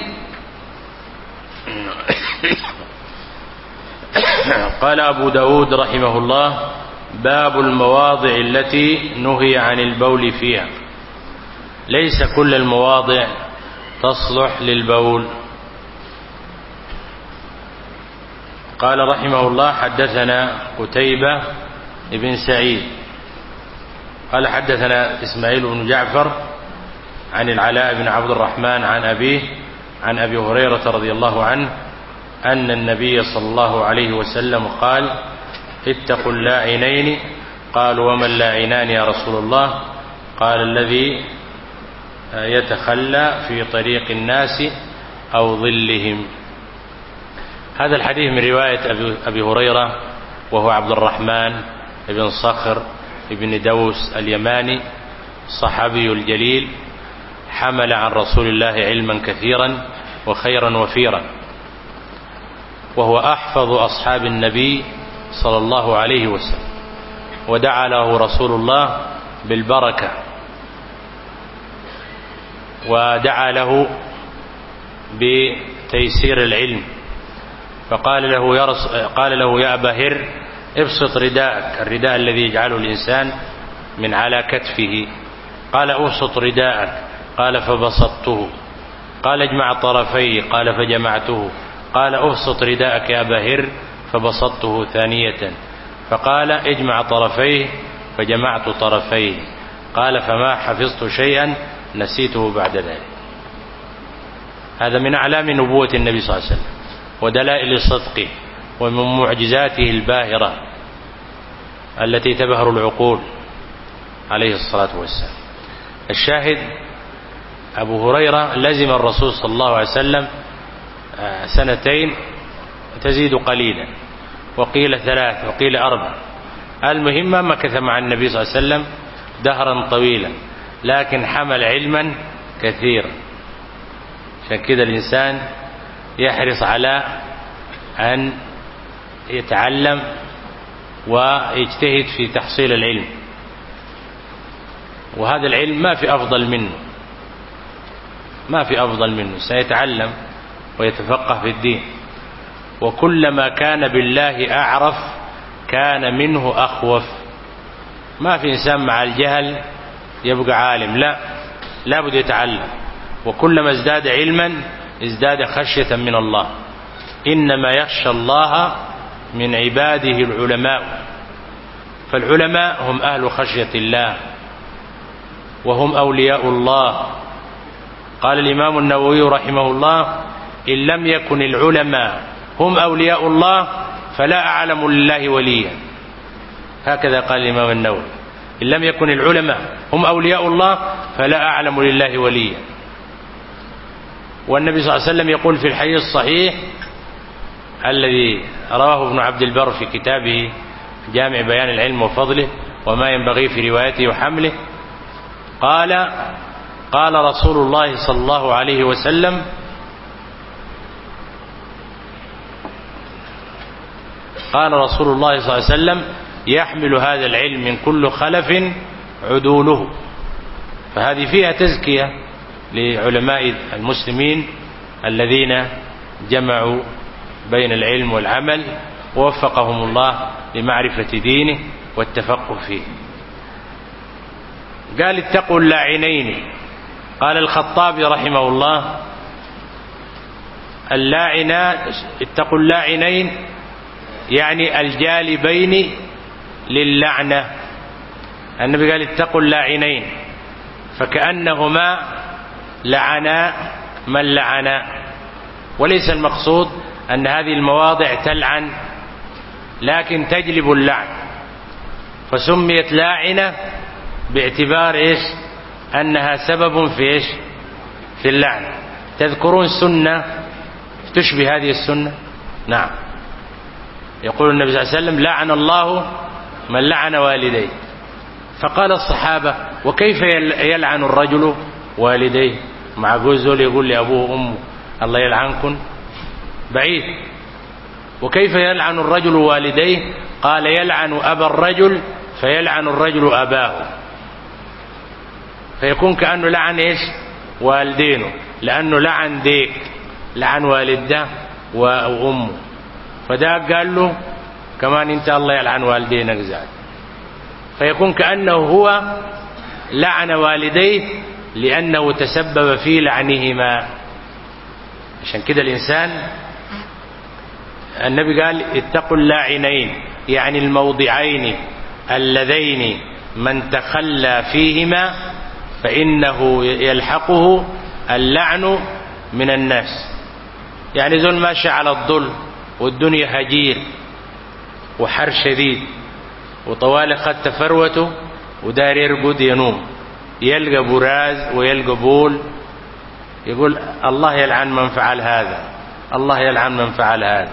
قال أبو داود رحمه الله: باب المواضع التي نهي عن البول فيها. ليس كل المواضع تصلح للبول. قال رحمه الله: حدثنا قتيبة بن سعيد قال حدثنا إسماعيل بن جعفر عن العلاء بن عبد الرحمن عن أبيه عن أبي هريرة رضي الله عنه أن النبي صلى الله عليه وسلم قال: اتقوا اللاعنين. قالوا: وما اللاعنان يا رسول الله؟ قال: الذي يتخلى في طريق الناس أو ظلهم. هذا الحديث من رواية أبي هريرة وهو عبد الرحمن بن صخر بن دوس اليماني الصحابي الجليل، حمل عن رسول الله علما كثيرا وخيرا وفيرا، وهو أحفظ أصحاب النبي صلى الله عليه وسلم، ودعا له رسول الله بالبركة، ودعا له بتيسير العلم، فقال له يا رس... قال له يا أبا هر ابسط رداءك، الرداء الذي يجعله الإنسان من على كتفه. قال: ابسط رداءك. قال: فبسطته. قال: اجمع طرفيه. قال: فجمعته. قال: ابسط رداءك يا أبا هر. فبسطته ثانية. فقال: اجمع طرفيه. فجمعت طرفيه. قال: فما حفظت شيئا نسيته بعد ذلك. هذا من أعلام نبوة النبي صلى الله عليه وسلم ودلائل صدقه ومن معجزاته الباهرة التي تبهر العقول عليه الصلاة والسلام. الشاهد: أبو هريرة لزم الرسول صلى الله عليه وسلم سنتين تزيد قليلا، وقيل ثلاث وقيل أربع. المهم مكث مع النبي صلى الله عليه وسلم دهرا طويلا، لكن حمل علما كثيرا. عشان كده الإنسان يحرص على أن يتعلم ويجتهد في تحصيل العلم، وهذا العلم ما في أفضل منه، ما في أفضل منه. سيتعلم ويتفقه في الدين، وكلما كان بالله أعرف كان منه أخوف. ما في إنسان مع الجهل يبقى عالم، لا، لا بد يتعلم، وكلما ازداد علما ازداد خشية من الله. إنما يخشى الله من عباده العلماء، فالعلماء هم أهل خشية الله وهم أولياء الله. قال الإمام النووي رحمه الله: إن لم يكن العلماء هم أولياء الله فلا أعلم لله وليا. هكذا قال الإمام النووي: إن لم يكن العلماء هم أولياء الله فلا أعلم لله وليا. والنبي صلى الله عليه وسلم يقول في الحديث الصحيح الذي رواه ابن عبد البر في كتابه جامع بيان العلم وفضله وما ينبغي في روايته وحمله، قال: قال رسول الله صلى الله عليه وسلم: قال رسول الله صلى الله عليه وسلم: يحمل هذا العلم من كل خلف عدوله. فهذه فيها تزكية لعلماء المسلمين الذين جمعوا بين العلم والعمل ووفقهم الله لمعرفة دينه والتفقه فيه. قال: اتقوا اللاعنين. قال الخطابي رحمه الله: اللاعنان، اتقوا اللاعنين يعني الجالبين للعنة. النبي قال: اتقوا اللاعنين، فكأنهما لعنا من لعنا، وليس المقصود أن هذه المواضع تلعن، لكن تجلب اللعن، فسميت لاعنة باعتبار إيش؟ أنها سبب في إيش؟ في اللعن. تذكرون سنة تشبه هذه السنة؟ نعم. يقول النبي صلى الله عليه وسلم: لعن الله من لعن والديه. فقال الصحابة: وكيف يلعن الرجل والديه؟ مع جوزه يقول لأبوه وأمه الله يلعنكم؟ بعيد. وكيف يلعن الرجل والديه؟ قال: يلعن أبا الرجل فيلعن الرجل أباه. فيكون كأنه لعن إيش؟ والدينه، لأنه لعن ديك، لعن والده وأمه. فده قال له كمان أنت الله يلعن والدينك زاد. فيكون كأنه هو لعن والديه لأنه تسبب في لعنهما. عشان كده الإنسان، النبي قال: اتقوا اللاعنين، يعني الموضعين اللذين من تخلى فيهما فإنه يلحقه اللعن من الناس. يعني ذل ماشي على الظلم والدنيا هجير وحر شديد وطوال قد تفروته ودار يرقد ينوم، يلقى براز ويلقى بول، يقول الله يلعن من فعل هذا، الله يلعن من فعل هذا.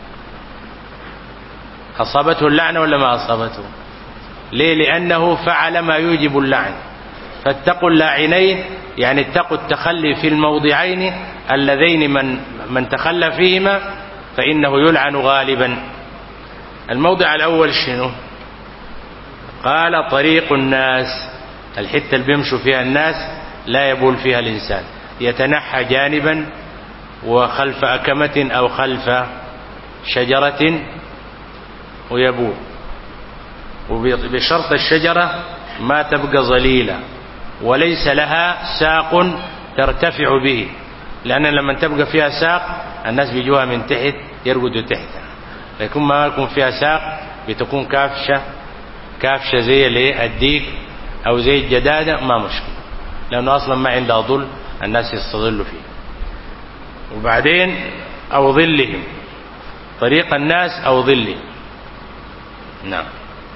أصابته اللعنة ولا ما أصابته؟ ليه؟ لأنه فعل ما يوجب اللعن. فاتقوا اللاعنين يعني اتقوا التخلي في الموضعين اللذين من من تخلى فيهما فإنه يلعن غالبا. الموضع الأول شنو؟ قال: طريق الناس، الحتة اللي بيمشوا فيها الناس لا يبول فيها الإنسان، يتنحى جانبا وخلف أكمة أو خلف شجرة ويبول، وبشرط الشجرة ما تبقى ظليلة وليس لها ساق ترتفع به، لأن لما تبقى فيها ساق الناس بيجوها من تحت يرقدوا تحتها، لكن ما يكون فيها ساق بتكون كافشة كافشة زي الديك أو زي الجدادة، ما مشكلة، لأنه أصلا ما عندها ظل الناس يستظلوا فيه. وبعدين أو ظلهم، طريق الناس أو ظلهم. نعم.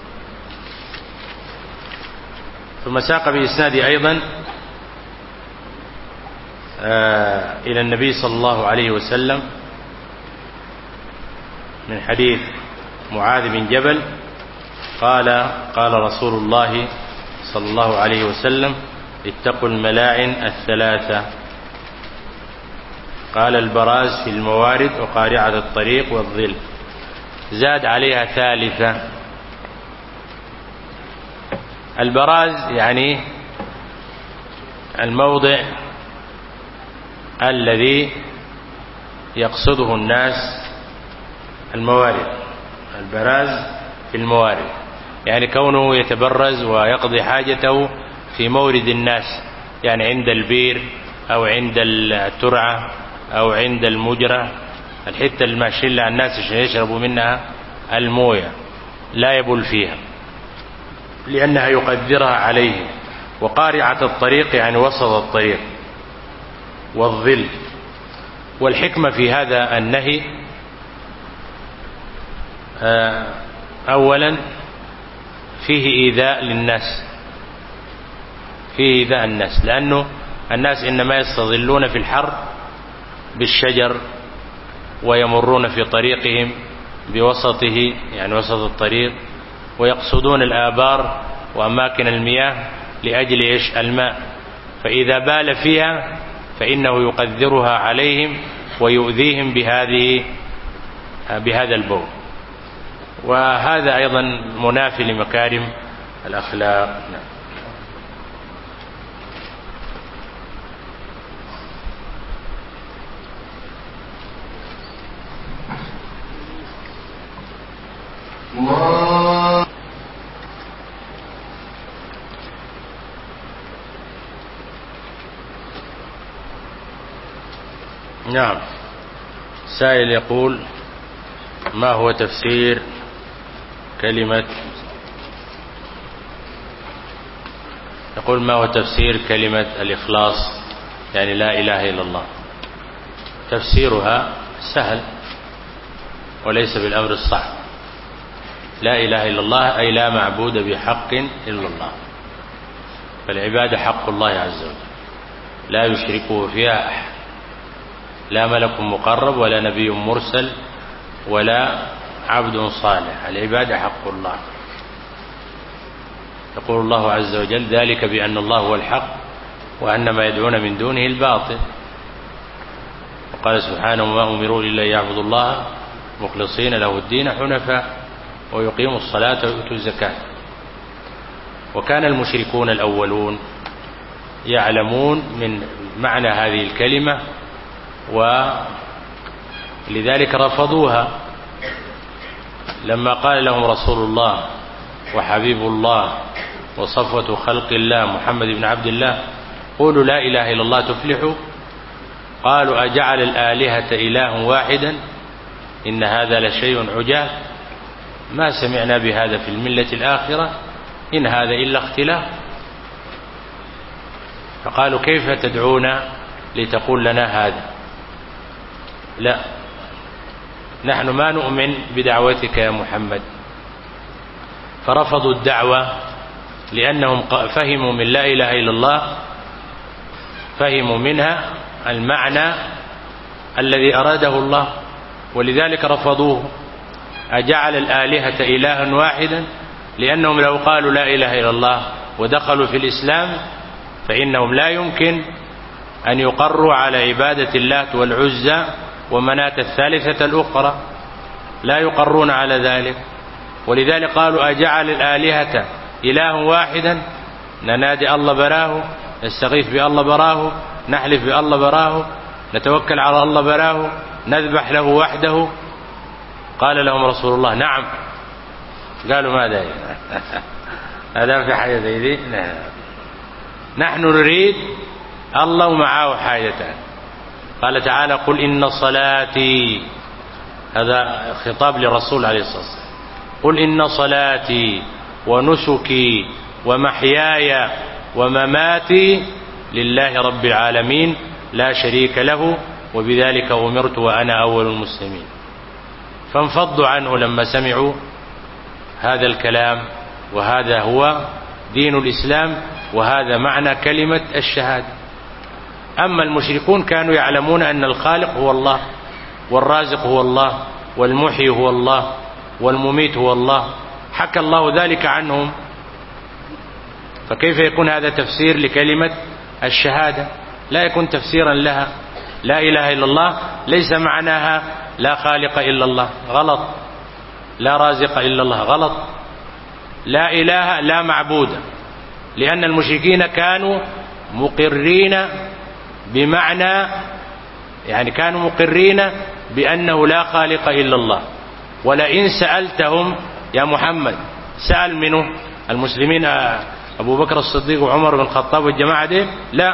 ثم ساق بإسناده أيضا آه إلى النبي صلى الله عليه وسلم من حديث معاذ بن جبل قال: قال رسول الله صلى الله عليه وسلم: اتقوا الملاعن الثلاثة. قال: البراز في الموارد وقارعة الطريق والظل. زاد عليها ثالثة. البراز يعني الموضع الذي يقصده الناس، الموارد، البراز في الموارد يعني كونه يتبرز ويقضي حاجته في مورد الناس، يعني عند البير أو عند الترعة أو عند المجرى، الحتة الماشية على الناس عشان يشربوا منها الموية، لا يبول فيها لأنها يقدرها عليه. وقارعة الطريق يعني وسط الطريق. والظل. والحكمة في هذا النهي أولا فيه إيذاء للناس، فيه إيذاء الناس، لأنه الناس إنما يستظلون في الحر بالشجر ويمرون في طريقهم بوسطه، يعني وسط الطريق، ويقصدون الآبار وأماكن المياه لأجل إيش؟ الماء. فإذا بال فيها فإنه يقذرها عليهم ويؤذيهم بهذه بهذا البول، وهذا أيضا منافي لمكارم الأخلاق. الله. نعم. سائل يقول: ما هو تفسير كلمة يقول ما هو تفسير كلمة الإخلاص، يعني لا إله إلا الله؟ تفسيرها سهل وليس بالأمر الصعب. لا إله إلا الله أي لا معبود بحق إلا الله، فالعبادة حق الله عز وجل لا يشركه فيها أحد، لا ملك مقرب ولا نبي مرسل ولا عبد صالح، العبادة حق الله. يقول الله عز وجل: ذلك بأن الله هو الحق وأن ما يدعون من دونه الباطل. وقال سبحانه: وما أمروا إلا يعبدوا الله مخلصين له الدين حنفاء ويقيموا الصلاة ويؤتوا الزكاة. وكان المشركون الأولون يعلمون من معنى هذه الكلمة ولذلك رفضوها لما قال لهم رسول الله وحبيب الله وصفوة خلق الله محمد بن عبد الله: قولوا لا إله إلا الله تفلحوا. قالوا: أجعل الآلهة إله واحدا إن هذا لشيء عجاب ما سمعنا بهذا في الملة الآخرة إن هذا إلا اختلاف. فقالوا: كيف تدعونا لتقول لنا هذا؟ لا، نحن ما نؤمن بدعوتك يا محمد. فرفضوا الدعوة لأنهم فهموا من لا إله إلا الله، فهموا منها المعنى الذي أراده الله، ولذلك رفضوه. أجعل الآلهة إلها واحدا، لأنهم لو قالوا لا إله إلا الله ودخلوا في الإسلام فإنهم لا يمكن أن يقروا على عبادة اللات والعزى ومناة الثالثة الأخرى، لا يقرون على ذلك. ولذلك قالوا: أجعل الآلهة إله واحدا، ننادي الله براه، نستغيث بالله براه، نحلف بالله براه، نتوكل على الله براه، نذبح له وحده. قال لهم رسول الله: نعم. قالوا: ماذا هذا في حاجة زي دي؟ نحن نريد الله معه حاجتان. قال تعالى: قل إن صلاتي، هذا خطاب للرسول عليه الصلاة والسلام، قل إن صلاتي ونسكي ومحياي ومماتي لله رب العالمين لا شريك له وبذلك أمرت وأنا أول المسلمين. فانفضوا عنه لما سمعوا هذا الكلام، وهذا هو دين الإسلام، وهذا معنى كلمة الشهادة. أما المشركون كانوا يعلمون أن الخالق هو الله، والرازق هو الله، والمحيي هو الله، والمميت هو الله، حكى الله ذلك عنهم. فكيف يكون هذا تفسير لكلمة الشهادة؟ لا يكون تفسيرا لها. لا إله إلا الله ليس معناها لا خالق إلا الله، غلط. لا رازق إلا الله، غلط. لا إله لا معبود، لأن المشركين كانوا مقرين بمعنى، يعني كانوا مقرين بأنه لا خالق إلا الله. ولئن سألتهم يا محمد، سأل منه المسلمين أبو بكر الصديق وعمر بن الخطاب والجماعة دي؟ لا.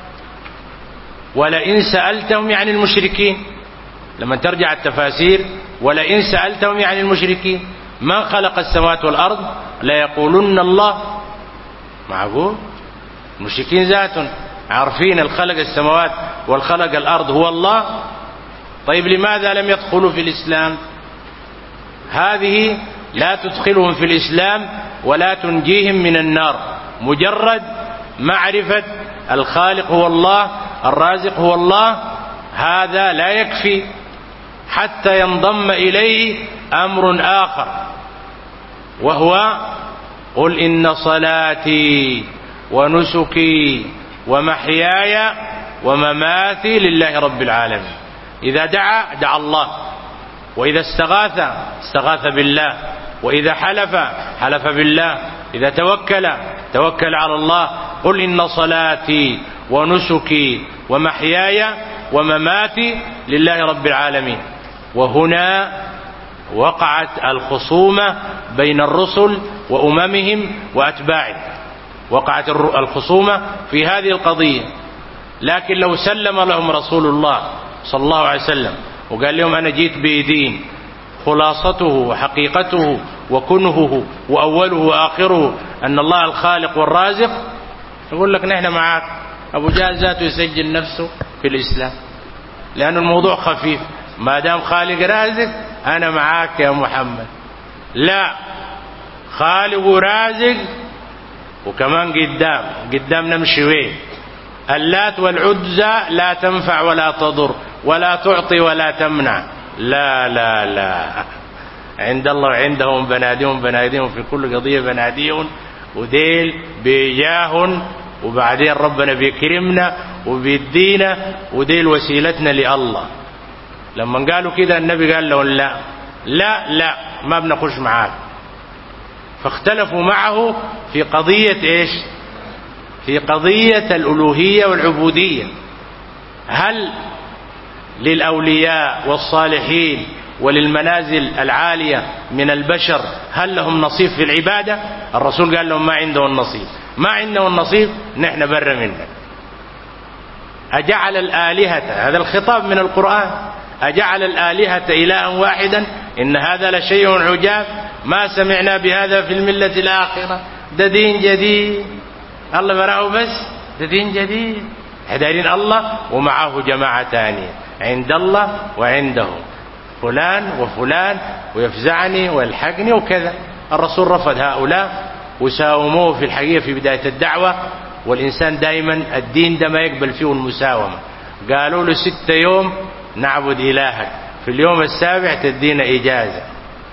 ولئن سألتهم يعني المشركين، لما ترجع التفاسير ولئن سألتهم يعني المشركين من خلق السماوات والأرض ليقولن الله. معقول؟ المشركين ذاتهم عارفين الخلق السماوات والخلق الأرض هو الله. طيب لماذا لم يدخلوا في الإسلام؟ هذه لا تدخلهم في الإسلام ولا تنجيهم من النار. مجرد معرفة الخالق هو الله، الرازق هو الله، هذا لا يكفي حتى ينضم إليه أمر آخر، وهو قل إن صلاتي ونسكي ومحياي ومماتي لله رب العالمين. إذا دعا دعا الله، وإذا استغاث استغاث بالله، وإذا حلف حلف بالله، إذا توكل توكل على الله. قل إن صلاتي ونسكي ومحياي ومماتي لله رب العالمين. وهنا وقعت الخصومة بين الرسل وأممهم وأتباعهم، وقعت الخصومة في هذه القضية. لكن لو سلم لهم رسول الله صلى الله عليه وسلم وقال لهم أنا جيت بدين خلاصته وحقيقته وكنهه وأوله وآخره أن الله الخالق والرازق، يقول لك نحن معاك. أبو جهل ذاته يسجل نفسه في الإسلام، لأن الموضوع خفيف، ما دام خالق رازق أنا معاك يا محمد. لا، خالق ورازق وكمان قدام قدام نمشي وين؟ اللات والعزى لا تنفع ولا تضر ولا تعطي ولا تمنع. لا لا لا، عند الله وعندهم بناديهم بناديهم في كل قضية بناديهم، وديل بيجاه، وبعدين ربنا بيكرمنا وبيدينا، وديل وسيلتنا لله. لما قالوا كده النبي قال لهم لا لا لا، ما بنخش معاك. فاختلفوا معه في قضية ايش؟ في قضية الألوهية والعبودية. هل للأولياء والصالحين وللمنازل العالية من البشر هل لهم نصيب في العبادة؟ الرسول قال لهم ما عندهم نصيب، ما عندهم نصيب، نحن بر منك. أجعل الآلهة، هذا الخطاب من القرآن، أجعل الآلهة إلها واحدا إن هذا لشيء عجاب ما سمعنا بهذا في الملة الآخرة. ده دين جديد، الله براه بس، ده دين جديد. حدارين الله ومعه جماعة ثانية، عند الله وعندهم فلان وفلان ويفزعني ويلحقني وكذا. الرسول رفض هؤلاء وساوموه في الحقيقة في بداية الدعوة. والإنسان دائما الدين ده ما يقبل فيه المساومة. قالوا له ستة يوم نعبد إلهك، في اليوم السابع تدينا إجازة.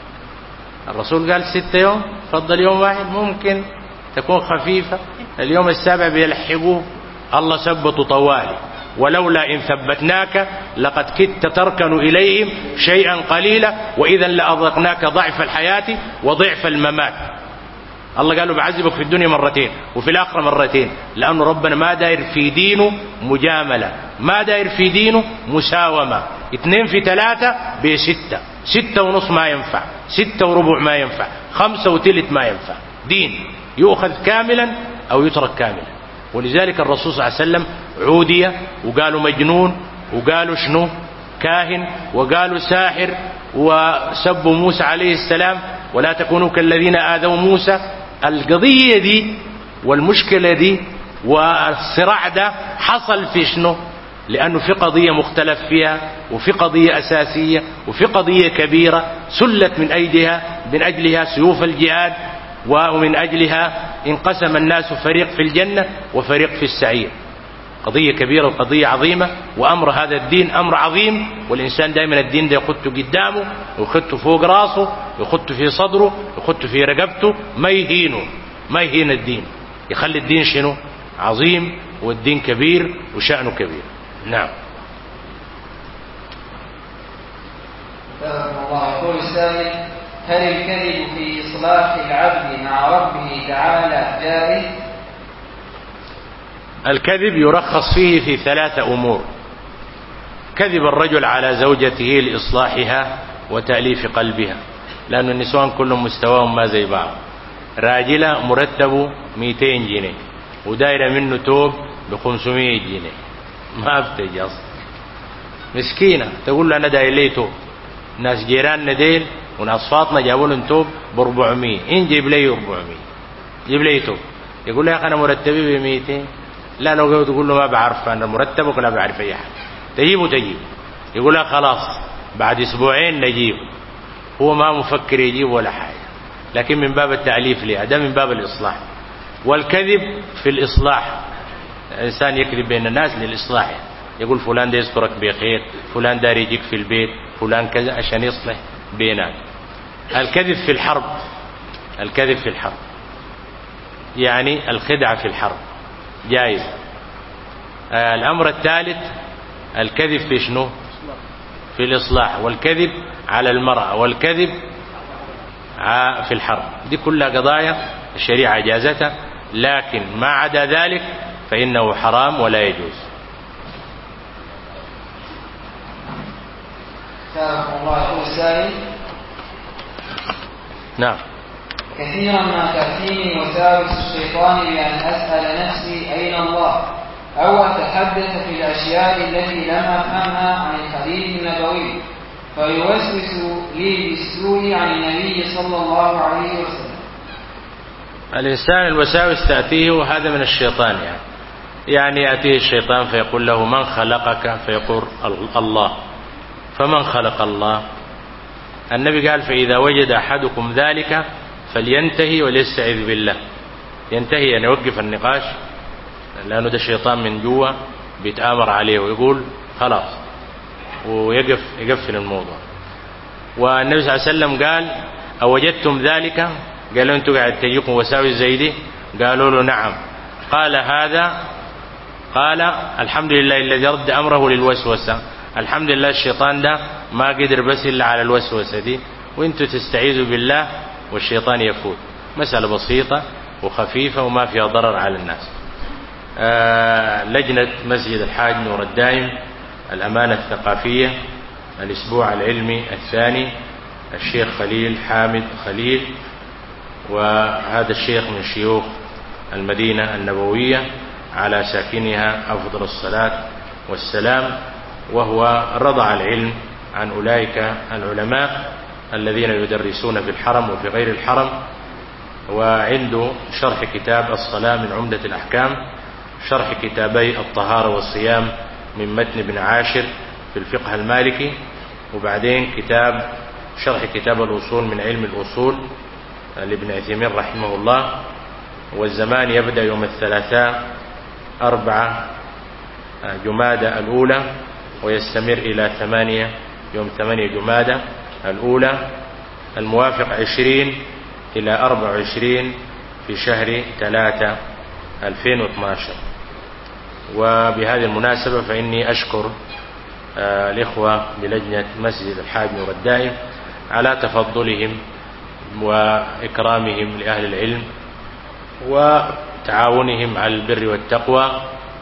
الرسول قال ستة يوم، فضل يوم واحد ممكن تكون خفيفة، اليوم السابع بيلحقوه. الله ثبته طوالي، ولولا إن ثبتناك لقد كدت تركن إليهم شيئا قليلا وإذا لأذقناك ضعف الحياة وضعف الممات. الله قالوا بعذبك في الدنيا مرتين وفي الآخرة مرتين، لأن ربنا ما داير في دينه مجاملة، ما داير في دينه مساومة. اثنين في ثلاثة بستة، ستة ونص ما ينفع، ستة وربع ما ينفع، خمسة وثلث ما ينفع. دين يؤخذ كاملا أو يترك كاملا. ولذلك الرسول صلى الله عليه وسلم عودية، وقالوا مجنون، وقالوا شنو كاهن، وقالوا ساحر، وسبوا موسى عليه السلام ولا تكونوا كالذين آذوا موسى. القضية دي والمشكلة دي والصراع ده حصل في شنو؟ لأنه في قضية مختلف فيها، وفي قضية أساسية، وفي قضية كبيرة سلت من أيديها من أجلها سيوف الجهاد، ومن أجلها انقسم الناس فريق في الجنة وفريق في السعير. قضية كبيرة وقضية عظيمة، وأمر هذا الدين أمر عظيم. والإنسان دائما الدين ده يخطه قدامه ويخطه فوق راسه ويخطه في صدره ويخطه في رقبته، ما يهينه، ما يهين الدين، يخلي الدين شنو عظيم، والدين كبير وشأنه كبير. نعم. الله يقول السائل: هل الكذب في إصلاح العبد مع ربه تعالى جائز؟ الكذب يرخص فيه في ثلاثة أمور: كذب الرجل على زوجته لإصلاحها وتأليف قلبها، لأن النسوان كلهم مستواهم ما زي بعض. راجلة مرتبه مئتين جنيه ودايرة منه توب بخمسمائة جنيه، ما بتجي أصلا. مسكينة تقول له أنا داير لي توب، ناس جيراننا ديل وناس فاطمة جابوا لهم توب بربعمية، إن جيب لي أربعمية، جيب لي توب. يقول له يا أخي أنا مرتبي بمئتين. لا، لو قلت تقول له ما بعرف أنا مرتبك ولا بعرف أي حاجة، تجيبه تجيب. يقول لها خلاص بعد أسبوعين نجيب. هو ما مفكر يجيب ولا حاجة، لكن من باب التعليف لها، ده من باب الإصلاح. والكذب في الإصلاح، الإنسان يكذب بين الناس للإصلاح، يقول فلان ده يذكرك بخير، فلان ده يجيك في البيت، فلان كذا، عشان يصلح بينات. الكذب في الحرب، الكذب في الحرب يعني الخدعة في الحرب جائز. الأمر الثالث الكذب في شنو؟ في الإصلاح، والكذب على المرأة، والكذب في الحرب. دي كلها قضايا الشريعة جازتها، لكن ما عدا ذلك فإنه حرام ولا يجوز. الله السائل: نعم. كثيرا ما تأتيني وساوس الشيطان بأن أسأل نفسي أين الله، أو أتحدث في الأشياء التي لم أفهمها عن الحديث النبوي، فيوسوس لي بالسوء عن النبي صلى الله عليه وسلم. الإنسان الوساوس تأتيه، وهذا من الشيطان. يعني يعني يأتيه الشيطان فيقول له: من خلقك؟ فيقول: الله. فمن خلق الله؟ النبي قال: فإذا وجد أحدكم ذلك فلينتهي وليستعذ بالله. ينتهي يعني يوقف النقاش، لأنه ده الشيطان من جوا بيتآمر عليه ويقول خلاص، ويقف يقفل الموضوع. والنبي صلى الله عليه وسلم قال: أوجدتم ذلك؟ قالوا: أنتم قاعد تجيكم وساوس زي دي؟ قالوا له: نعم. قال: هذا قال: الحمد لله الذي رد أمره للوسوسة. الحمد لله الشيطان ده ما قدر بس إلا على الوسوسة دي، وانتوا تستعيذوا بالله والشيطان يفوت. مسألة بسيطة وخفيفة وما فيها ضرر على الناس. آه لجنة مسجد الحاج نور الدائم، الأمانة الثقافية، الأسبوع العلمي الثاني، الشيخ خليل حامد خليل، وهذا الشيخ من شيوخ المدينة النبوية، على ساكنها أفضل الصلاة والسلام، وهو رضع العلم عن أولئك العلماء الذين يدرسون في الحرم وفي غير الحرم. وعنده شرح كتاب الصلاة من عمدة الأحكام، شرح كتابي الطهارة والصيام من متن ابن عاشر في الفقه المالكي، وبعدين كتاب شرح كتاب الأصول من علم الأصول لابن عثيمين رحمه الله. والزمان يبدأ يوم الثلاثاء أربعة جمادى الأولى، ويستمر إلى ثمانية يوم ثمانية جمادى الأولى، الموافق عشرين إلى أربع وعشرين في شهر ثلاثة ألفين واثني عشر. وبهذه المناسبة فإني أشكر الإخوة بلجنة مسجد الحاج نور الدائم على تفضلهم وإكرامهم لأهل العلم وتعاونهم على البر والتقوى.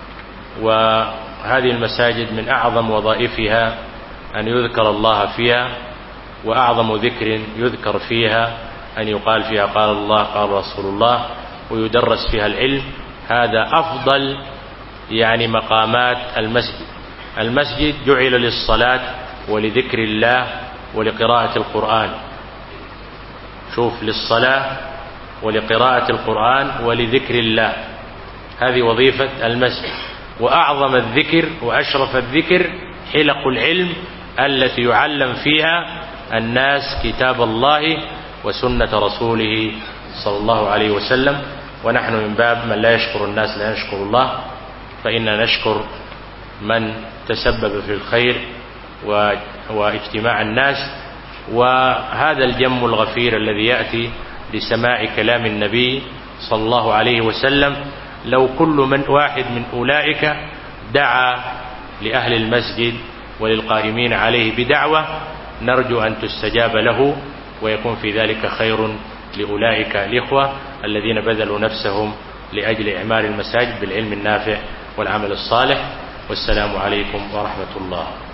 وهذه المساجد من أعظم وظائفها أن يذكر الله فيها، وأعظم ذكر يذكر فيها أن يقال فيها قال الله قال رسول الله، ويدرس فيها العلم. هذا أفضل يعني مقامات المسجد. المسجد جعل للصلاة ولذكر الله ولقراءة القرآن. شوف، للصلاة ولقراءة القرآن ولذكر الله، هذه وظيفة المسجد. وأعظم الذكر وأشرف الذكر حلق العلم التي يعلم فيها الناس كتاب الله وسنة رسوله صلى الله عليه وسلم. ونحن من باب من لا يشكر الناس لا يشكر الله، فإننا نشكر من تسبب في الخير واجتماع الناس. وهذا الجم الغفير الذي يأتي لسماع كلام النبي صلى الله عليه وسلم، لو كل من واحد من أولئك دعا لأهل المسجد وللقائمين عليه بدعوة، نرجو أن تستجاب له، ويكون في ذلك خير لأولئك الإخوة الذين بذلوا نفسهم لأجل إعمار المساجد بالعلم النافع والعمل الصالح. والسلام عليكم ورحمة الله.